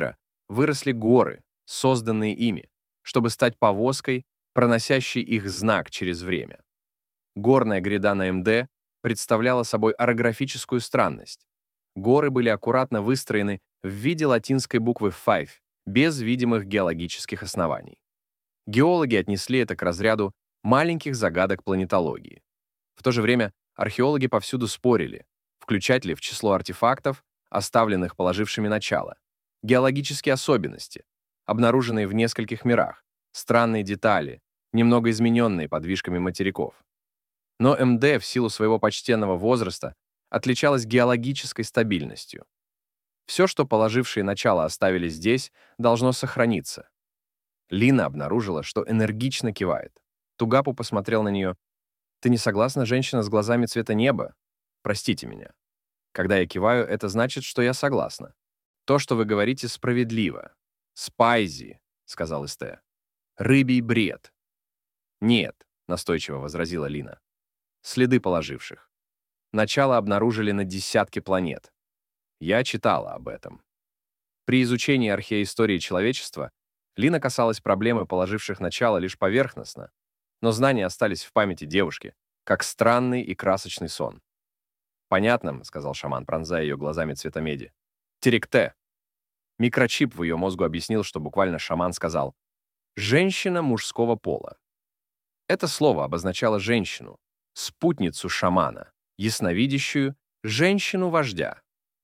выросли горы, созданные ими, чтобы стать повозкой, проносящей их знак через время. Горная гряда на МД представляла собой орографическую странность. Горы были аккуратно выстроены в виде латинской буквы Phi, без видимых геологических оснований. Геологи отнесли это к разряду маленьких загадок планетологии. В то же время археологи повсюду спорили, включать ли в число артефактов, оставленных положившими начало, геологические особенности, обнаруженные в нескольких мирах, странные детали, немного измененные подвижками материков. Но МД в силу своего почтенного возраста отличалась геологической стабильностью. Все, что положившие начало оставили здесь, должно сохраниться. Лина обнаружила, что энергично кивает. Тугапу посмотрел на нее. «Ты не согласна, женщина с глазами цвета неба? Простите меня. Когда я киваю, это значит, что я согласна. То, что вы говорите, справедливо. Спайзи», — сказал Эсте. «Рыбий бред». «Нет», — настойчиво возразила Лина. «Следы положивших. Начало обнаружили на десятки планет. Я читала об этом». При изучении археоистории человечества Лина касалась проблемы положивших начало лишь поверхностно, но знания остались в памяти девушки, как странный и красочный сон. «Понятно», — сказал шаман, пронзая ее глазами цвета меди. «Теректе». Микрочип в ее мозгу объяснил, что буквально шаман сказал «женщина мужского пола». Это слово обозначало женщину, спутницу шамана, ясновидящую, женщину-вождя.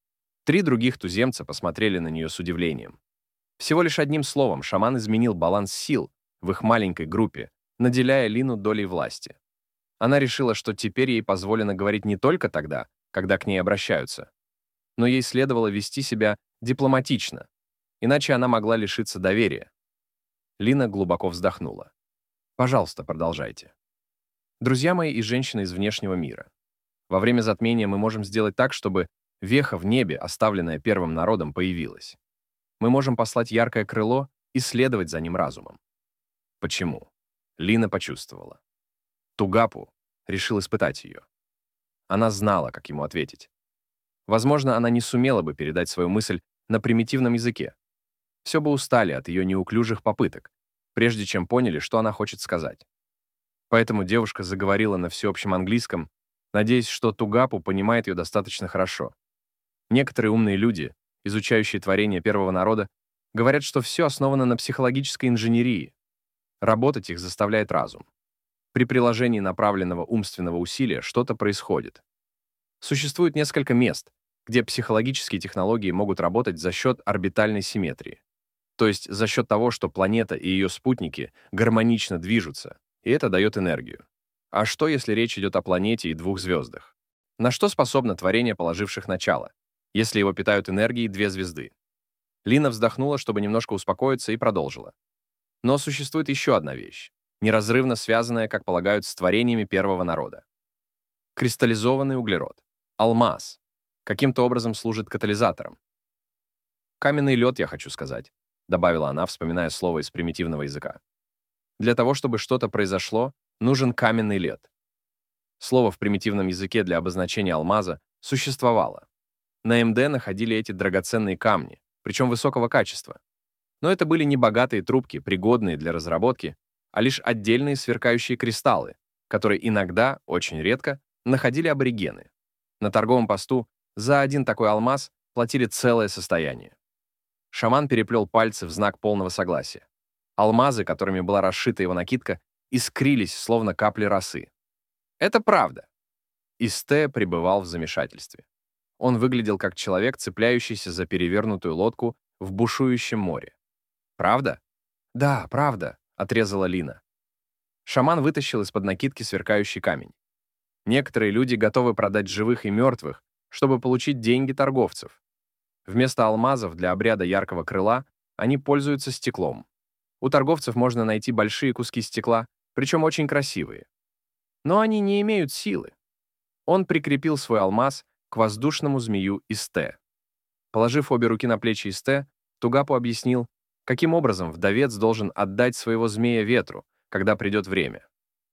3 других туземца посмотрели на нее с удивлением. Всего лишь одним словом шаман изменил баланс сил в их маленькой группе, наделяя Лину долей власти. Она решила, что теперь ей позволено говорить не только тогда, когда к ней обращаются, но ей следовало вести себя дипломатично, иначе она могла лишиться доверия. Лина глубоко вздохнула. «Пожалуйста, продолжайте. Друзья мои и женщины из внешнего мира. Во время затмения мы можем сделать так, чтобы веха в небе, оставленная первым народом, появилась. Мы можем послать яркое крыло и следовать за ним разумом». Почему? Лина почувствовала. Тугапу решил испытать ее. Она знала, как ему ответить. Возможно, она не сумела бы передать свою мысль на примитивном языке. Все бы устали от ее неуклюжих попыток, прежде чем поняли, что она хочет сказать. Поэтому девушка заговорила на всеобщем английском, надеясь, что Тугапу понимает ее достаточно хорошо. Некоторые умные люди, изучающие творения первого народа, говорят, что все основано на психологической инженерии. Работать их заставляет разум. При приложении направленного умственного усилия что-то происходит. Существует несколько мест, где психологические технологии могут работать за счет орбитальной симметрии. То есть за счет того, что планета и ее спутники гармонично движутся, и это дает энергию. А что, если речь идет о планете и 2 звездах? На что способно творение положивших начало, если его питают энергией 2 звезды? Лина вздохнула, чтобы немножко успокоиться, и продолжила. Но существует еще одна вещь, неразрывно связанная, как полагают, с творениями первого народа. Кристаллизованный углерод. Алмаз. Каким-то образом служит катализатором. «Каменный лед, я хочу сказать», — добавила она, вспоминая слово из примитивного языка. Для того, чтобы что-то произошло, нужен каменный лед. Слово в примитивном языке для обозначения алмаза существовало. На МД находили эти драгоценные камни, причем высокого качества. Но это были не богатые трубки, пригодные для разработки, а лишь отдельные сверкающие кристаллы, которые иногда, очень редко, находили аборигены. На торговом посту за один такой алмаз платили целое состояние. Шаман переплел пальцы в знак полного согласия. Алмазы, которыми была расшита его накидка, искрились, словно капли росы. Это правда. Исте пребывал в замешательстве. Он выглядел как человек, цепляющийся за перевернутую лодку в бушующем море. «Правда?» «Да, правда», — отрезала Лина. Шаман вытащил из-под накидки сверкающий камень. Некоторые люди готовы продать живых и мертвых, чтобы получить деньги торговцев. Вместо алмазов для обряда яркого крыла они пользуются стеклом. У торговцев можно найти большие куски стекла, причем очень красивые. Но они не имеют силы. Он прикрепил свой алмаз к воздушному змею Исте. Положив обе руки на плечи Исте, Тугапу объяснил, каким образом вдовец должен отдать своего змея ветру, когда придет время.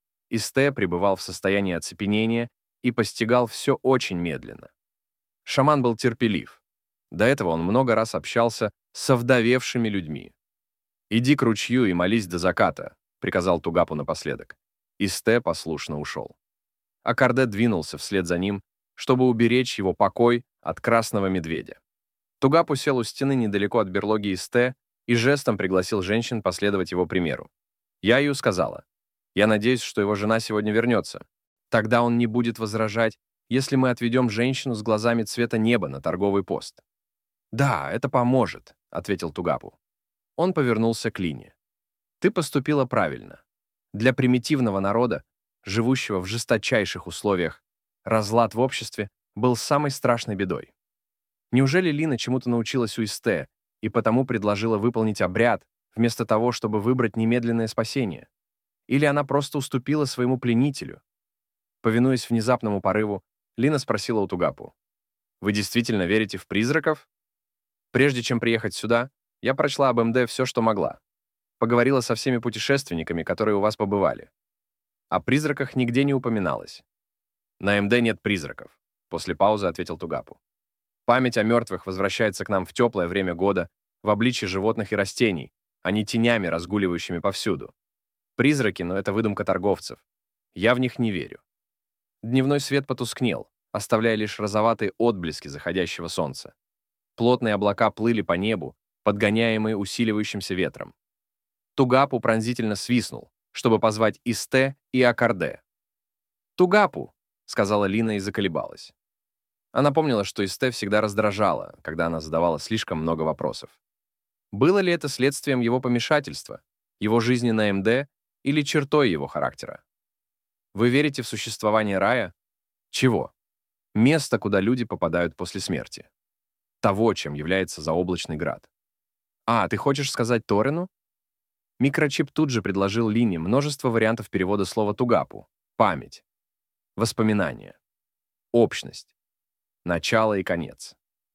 Исте пребывал в состоянии оцепенения и постигал все очень медленно. Шаман был терпелив. До этого он много раз общался с овдовевшими людьми. «Иди к ручью и молись до заката», — приказал Тугапу напоследок. Исте послушно ушел. Акарде двинулся вслед за ним, чтобы уберечь его покой от красного медведя. Тугапу сел у стены недалеко от берлоги Исте и жестом пригласил женщин последовать его примеру. Яю сказала: «Я надеюсь, что его жена сегодня вернется. Тогда он не будет возражать, если мы отведем женщину с глазами цвета неба на торговый пост». «Да, это поможет», — ответил Тугапу. Он повернулся к Лине. «Ты поступила правильно. Для примитивного народа, живущего в жесточайших условиях, разлад в обществе был самой страшной бедой. Неужели Лина чему-то научилась у Исте и потому предложила выполнить обряд, вместо того, чтобы выбрать немедленное спасение? Или она просто уступила своему пленителю?» Повинуясь внезапному порыву, Лина спросила у Тугапу: «Вы действительно верите в призраков?» «Прежде чем приехать сюда, я прочла об МД все, что могла. Поговорила со всеми путешественниками, которые у вас побывали. О призраках нигде не упоминалось». «На МД нет призраков», — после паузы ответил Тугапу. «Память о мертвых возвращается к нам в теплое время года в обличье животных и растений, а не тенями, разгуливающими повсюду. Призраки, но это выдумка торговцев. Я в них не верю». Дневной свет потускнел, оставляя лишь розоватые отблески заходящего солнца. Плотные облака плыли по небу, подгоняемые усиливающимся ветром. Тугапу пронзительно свистнул, чтобы позвать Исте и Акарде. «Тугапу!» — сказала Лина и заколебалась. Она помнила, что Исте всегда раздражала, когда она задавала слишком много вопросов. Было ли это следствием его помешательства, его жизни на МД или чертой его характера? «Вы верите в существование рая?» Чего? Место, куда люди попадают после смерти. Того, чем является заоблачный град. «А, ты хочешь сказать Торину?» Микрочип тут же предложил Лине множество вариантов перевода слова «тугапу». Память. Воспоминание. Общность. Начало и конец.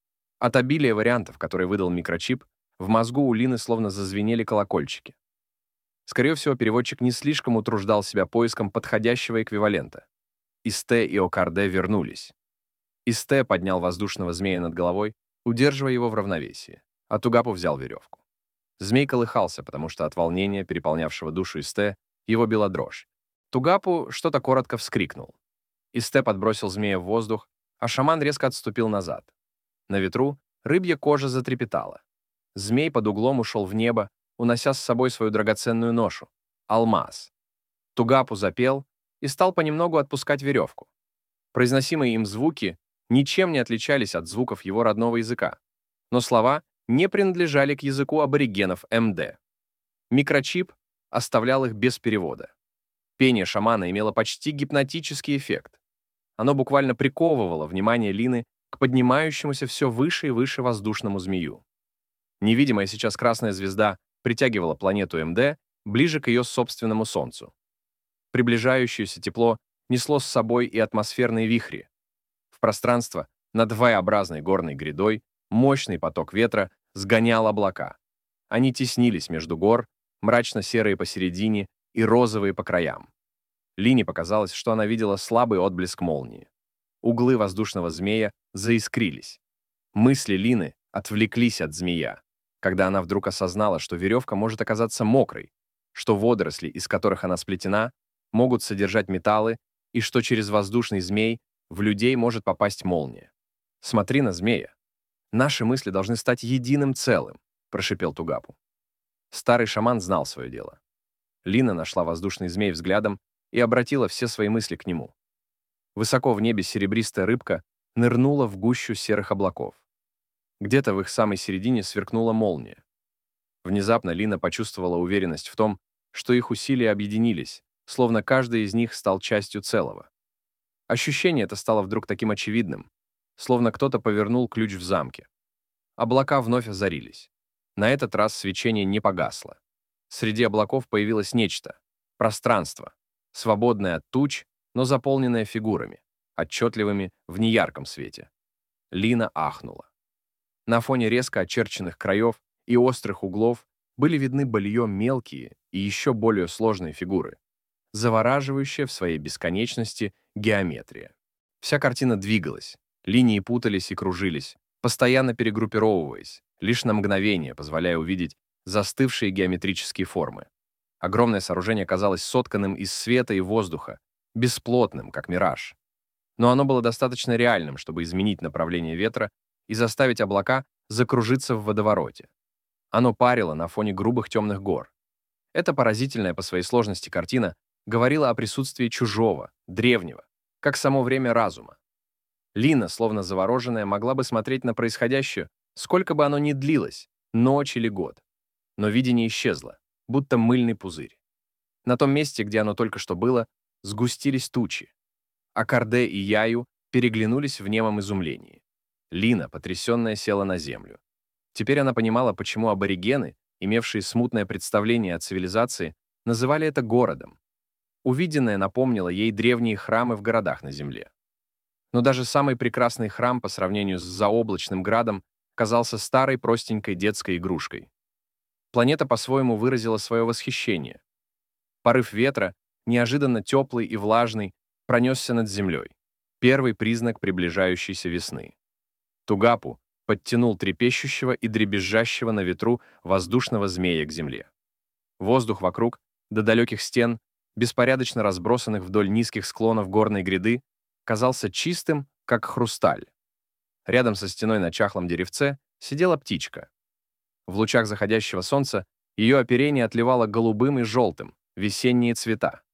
От обилия вариантов, которые выдал микрочип, в мозгу у Лины словно зазвенели колокольчики. Скорее всего, переводчик не слишком утруждал себя поиском подходящего эквивалента. Исте и Окарде вернулись. Исте поднял воздушного змея над головой, удерживая его в равновесии, а Тугапу взял веревку. Змей колыхался, потому что от волнения, переполнявшего душу Исте, его била дрожь. Тугапу что-то коротко вскрикнул. Исте подбросил змея в воздух, а шаман резко отступил назад. На ветру рыбья кожа затрепетала. Змей под углом ушел в небо, унося с собой свою драгоценную ношу — алмаз. Тугапу запел и стал понемногу отпускать веревку. Произносимые им звуки ничем не отличались от звуков его родного языка, но слова не принадлежали к языку аборигенов МД. Микрочип оставлял их без перевода. Пение шамана имело почти гипнотический эффект. Оно буквально приковывало внимание Лины к поднимающемуся все выше и выше воздушному змею. Невидимая сейчас красная звезда притягивала планету МД ближе к ее собственному Солнцу. Приближающееся тепло несло с собой и атмосферные вихри. В пространство над V-образной горной грядой мощный поток ветра сгонял облака. Они теснились между гор, мрачно-серые посередине и розовые по краям. Лине показалось, что она видела слабый отблеск молнии. Углы воздушного змея заискрились. Мысли Лины отвлеклись от змея, когда она вдруг осознала, что веревка может оказаться мокрой, что водоросли, из которых она сплетена, могут содержать металлы, и что через воздушный змей в людей может попасть молния. «Смотри на змея. Наши мысли должны стать единым целым», — прошипел Тугапу. Старый шаман знал свое дело. Лина нашла воздушный змей взглядом и обратила все свои мысли к нему. Высоко в небе серебристая рыбка нырнула в гущу серых облаков. Где-то в их самой середине сверкнула молния. Внезапно Лина почувствовала уверенность в том, что их усилия объединились, словно каждый из них стал частью целого. Ощущение это стало вдруг таким очевидным, словно кто-то повернул ключ в замке. Облака вновь озарились. На этот раз свечение не погасло. Среди облаков появилось нечто — пространство, свободное от туч, но заполненное фигурами, отчетливыми в неярком свете. Лина ахнула. На фоне резко очерченных краев и острых углов были видны более мелкие и еще более сложные фигуры, завораживающая в своей бесконечности геометрия. Вся картина двигалась, линии путались и кружились, постоянно перегруппировываясь, лишь на мгновение позволяя увидеть застывшие геометрические формы. Огромное сооружение казалось сотканным из света и воздуха, бесплотным, как мираж. Но оно было достаточно реальным, чтобы изменить направление ветра и заставить облака закружиться в водовороте. Оно парило на фоне грубых темных гор. Эта поразительная по своей сложности картина говорила о присутствии чужого, древнего, как само время разума. Лина, словно завороженная, могла бы смотреть на происходящее, сколько бы оно ни длилось, ночь или год. Но видение исчезло, будто мыльный пузырь. На том месте, где оно только что было, сгустились тучи. А Карде и Яю переглянулись в немом изумлении. Лина, потрясенная, села на землю. Теперь она понимала, почему аборигены, имевшие смутное представление о цивилизации, называли это городом. Увиденное напомнило ей древние храмы в городах на земле. Но даже самый прекрасный храм по сравнению с заоблачным градом казался старой простенькой детской игрушкой. Планета по-своему выразила свое восхищение. Порыв ветра, неожиданно теплый и влажный, пронесся над землей. Первый признак приближающейся весны. Тугапу подтянул трепещущего и дребезжащего на ветру воздушного змея к земле. Воздух вокруг, до далеких стен, беспорядочно разбросанных вдоль низких склонов горной гряды, казался чистым, как хрусталь. Рядом со стеной на чахлом деревце сидела птичка. В лучах заходящего солнца ее оперение отливало голубым и желтым, весенние цвета.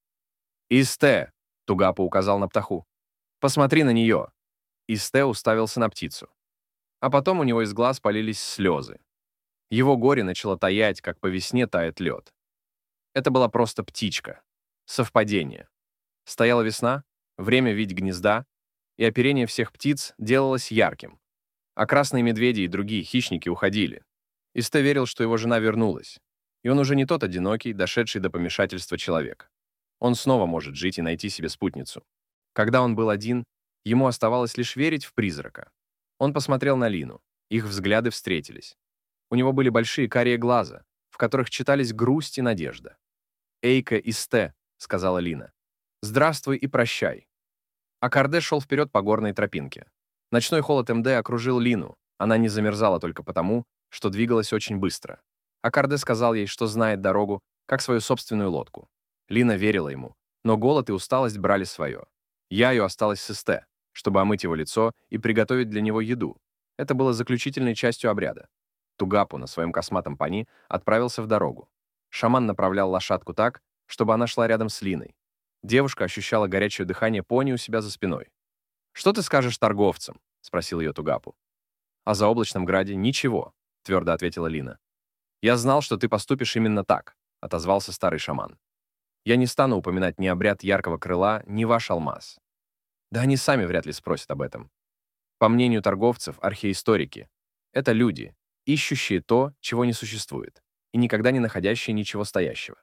«Исте!» — Тугапу указал на птаху. «Посмотри на нее!» Исте уставился на птицу. А потом у него из глаз полились слезы. Его горе начало таять, как по весне тает лед. Это была просто птичка. Совпадение. Стояла весна, время видеть гнезда, и оперение всех птиц делалось ярким. А красные медведи и другие хищники уходили. Исте верил, что его жена вернулась, и он уже не тот одинокий, дошедший до помешательства человек. Он снова может жить и найти себе спутницу. Когда он был один, ему оставалось лишь верить в призрака. Он посмотрел на Лину. Их взгляды встретились. У него были большие карие глаза, в которых читались грусть и надежда. «Эйка Исте», — сказала Лина. «Здравствуй и прощай». А Карде шел вперед по горной тропинке. Ночной холод МД окружил Лину. Она не замерзала только потому, что двигалась очень быстро. А Карде сказал ей, что знает дорогу, как свою собственную лодку. Лина верила ему, но голод и усталость брали свое. Яю осталась с Исте, чтобы омыть его лицо и приготовить для него еду. Это было заключительной частью обряда. Тугапу на своем косматом пони отправился в дорогу. Шаман направлял лошадку так, чтобы она шла рядом с Линой. Девушка ощущала горячее дыхание пони у себя за спиной. «Что ты скажешь торговцам?» — спросил ее Тугапу. «О заоблачном граде ничего», — твердо ответила Лина. «Я знал, что ты поступишь именно так», — отозвался старый шаман. «Я не стану упоминать ни обряд яркого крыла, ни ваш алмаз. Да они сами вряд ли спросят об этом. По мнению торговцев, археисторики — это люди, ищущие то, чего не существует, и никогда не находящие ничего стоящего.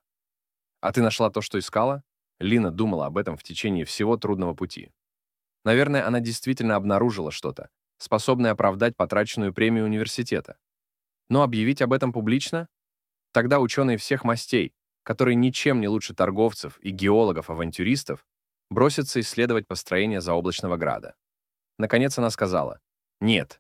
А ты нашла то, что искала?» Лина думала об этом в течение всего трудного пути. Наверное, она действительно обнаружила что-то, способное оправдать потраченную премию университета. Но объявить об этом публично? Тогда ученые всех мастей, которые ничем не лучше торговцев и геологов-авантюристов, бросятся исследовать построение заоблачного града. Наконец она сказала: «Нет,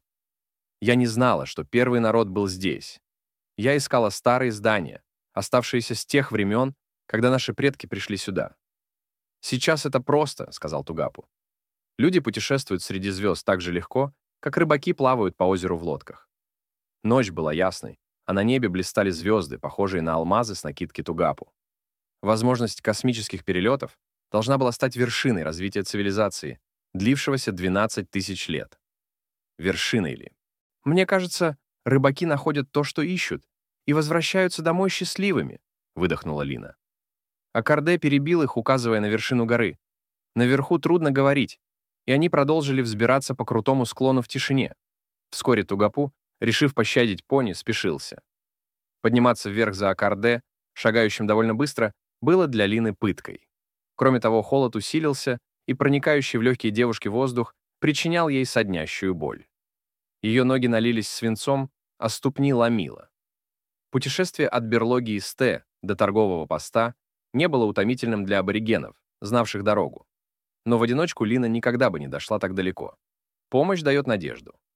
я не знала, что первый народ был здесь. Я искала старые здания, оставшиеся с тех времен, когда наши предки пришли сюда». «Сейчас это просто», — сказал Тугапу. «Люди путешествуют среди звезд так же легко, как рыбаки плавают по озеру в лодках». Ночь была ясной, а на небе блистали звезды, похожие на алмазы с накидки Тугапу. Возможность космических перелетов должна была стать вершиной развития цивилизации, длившегося 12 тысяч лет. Вершиной ли? «Мне кажется, рыбаки находят то, что ищут, и возвращаются домой счастливыми», — выдохнула Лина. А Карде перебил их, указывая на вершину горы. Наверху трудно говорить, и они продолжили взбираться по крутому склону в тишине. Вскоре Тугапу, решив пощадить пони, спешился. Подниматься вверх за Акарде, шагающим довольно быстро, было для Лины пыткой. Кроме того, холод усилился, и проникающий в легкие девушки воздух причинял ей соднящую боль. Ее ноги налились свинцом, а ступни ломило. Путешествие от берлоги Исте до торгового поста не было утомительным для аборигенов, знавших дорогу. Но в одиночку Лина никогда бы не дошла так далеко. Помощь дает надежду.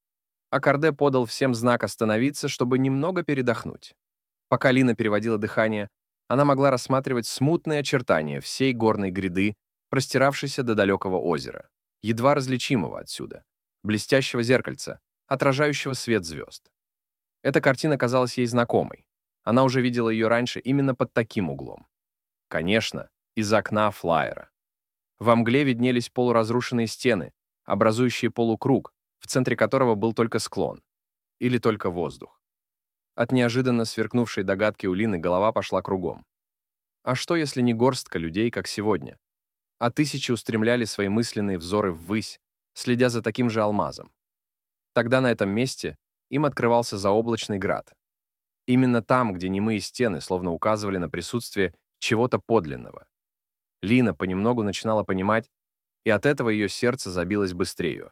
а Карде подал всем знак остановиться, чтобы немного передохнуть. Пока Лина переводила дыхание, она могла рассматривать смутные очертания всей горной гряды, простиравшейся до далекого озера, едва различимого отсюда, блестящего зеркальца, отражающего свет звезд. Эта картина казалась ей знакомой. Она уже видела ее раньше именно под таким углом. Конечно, из окна флайера. Во мгле виднелись полуразрушенные стены, образующие полукруг, в центре которого был только склон. Или только воздух. От неожиданно сверкнувшей догадки у Лины голова пошла кругом. А что, если не горстка людей, как сегодня, а тысячи устремляли свои мысленные взоры ввысь, следя за таким же алмазом? Тогда на этом месте им открывался заоблачный град. Именно там, где немые стены словно указывали на присутствие чего-то подлинного. Лина понемногу начинала понимать, и от этого ее сердце забилось быстрее.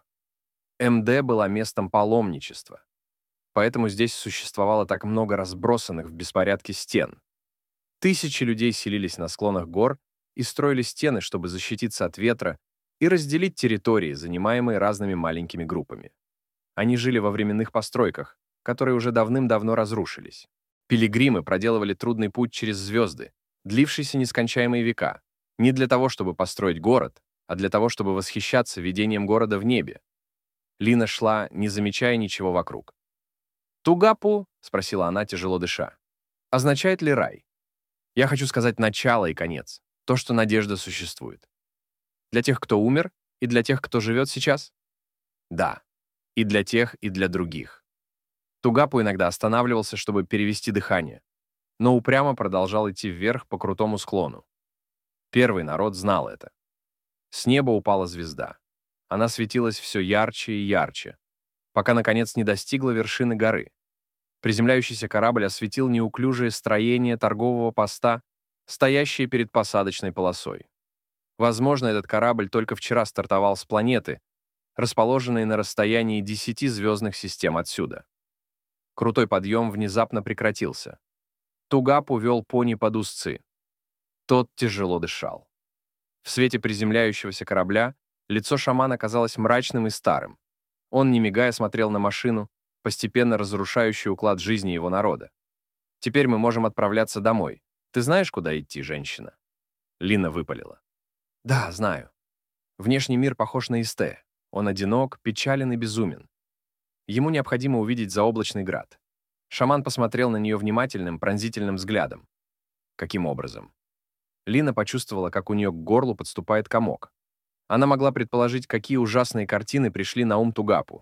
МД была местом паломничества. Поэтому здесь существовало так много разбросанных в беспорядке стен. Тысячи людей селились на склонах гор и строили стены, чтобы защититься от ветра и разделить территории, занимаемые разными маленькими группами. Они жили во временных постройках, которые уже давным-давно разрушились. Пилигримы проделывали трудный путь через звезды, длившийся нескончаемые века, не для того, чтобы построить город, а для того, чтобы восхищаться видением города в небе. Лина шла, не замечая ничего вокруг. «Тугапу?» — спросила она, тяжело дыша. «Означает ли рай? Я хочу сказать начало и конец, то, что надежда существует. Для тех, кто умер, и для тех, кто живет сейчас? Да, и для тех, и для других». Тугапу иногда останавливался, чтобы перевести дыхание, но упрямо продолжал идти вверх по крутому склону. Первый народ знал это. С неба упала звезда. Она светилась все ярче и ярче, пока, наконец, не достигла вершины горы. Приземляющийся корабль осветил неуклюжее строение торгового поста, стоящее перед посадочной полосой. Возможно, этот корабль только вчера стартовал с планеты, расположенной на расстоянии 10 звездных систем отсюда. Крутой подъем внезапно прекратился. Тугапу вел пони под узцы. Тот тяжело дышал. В свете приземляющегося корабля лицо шамана казалось мрачным и старым. Он, не мигая, смотрел на машину, постепенно разрушающую уклад жизни его народа. «Теперь мы можем отправляться домой. Ты знаешь, куда идти, женщина?» Лина выпалила. «Да, знаю. Внешний мир похож на Исте. Он одинок, печален и безумен. Ему необходимо увидеть заоблачный град». Шаман посмотрел на нее внимательным, пронзительным взглядом. Каким образом? Лина почувствовала, как у нее к горлу подступает комок. Она могла предположить, какие ужасные картины пришли на ум Тугапу.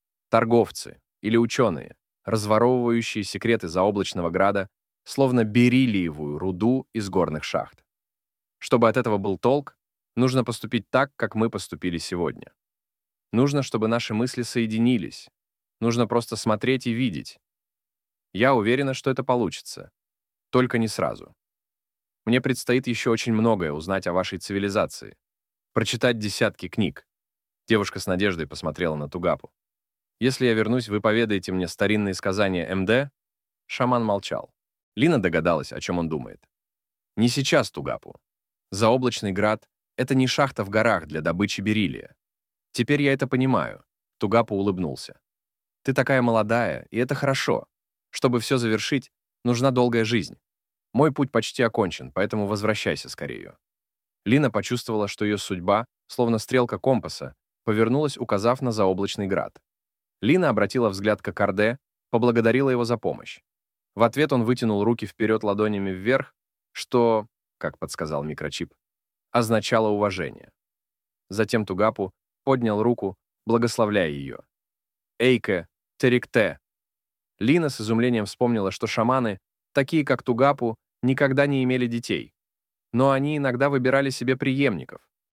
Торговцы или ученые, разворовывающие секреты заоблачного града, словно бериллиевую руду из горных шахт. Чтобы от этого был толк, нужно поступить так, как мы поступили сегодня. Нужно, чтобы наши мысли соединились. Нужно просто смотреть и видеть. Я уверена, что это получится. Только не сразу. Мне предстоит еще очень многое узнать о вашей цивилизации. Прочитать десятки книг. Девушка с надеждой посмотрела на Тугапу. Если я вернусь, вы поведаете мне старинные сказания МД? Шаман молчал. Лина догадалась, о чем он думает. Не сейчас, Тугапу. Заоблачный град — это не шахта в горах для добычи бериллия. Теперь я это понимаю. Тугапу улыбнулся. Ты такая молодая, и это хорошо. Чтобы все завершить, нужна долгая жизнь. Мой путь почти окончен, поэтому возвращайся скорее. Лина почувствовала, что ее судьба, словно стрелка компаса, повернулась, указав на заоблачный град. Лина обратила взгляд к Карде, поблагодарила его за помощь. В ответ он вытянул руки вперед ладонями вверх, что, как подсказал микрочип, означало уважение. Затем Тугапу поднял руку, благословляя ее. «Эйке, терикте». Лина с изумлением вспомнила, что шаманы, такие как Тугапу, никогда не имели детей. Но они иногда выбирали себе преемников.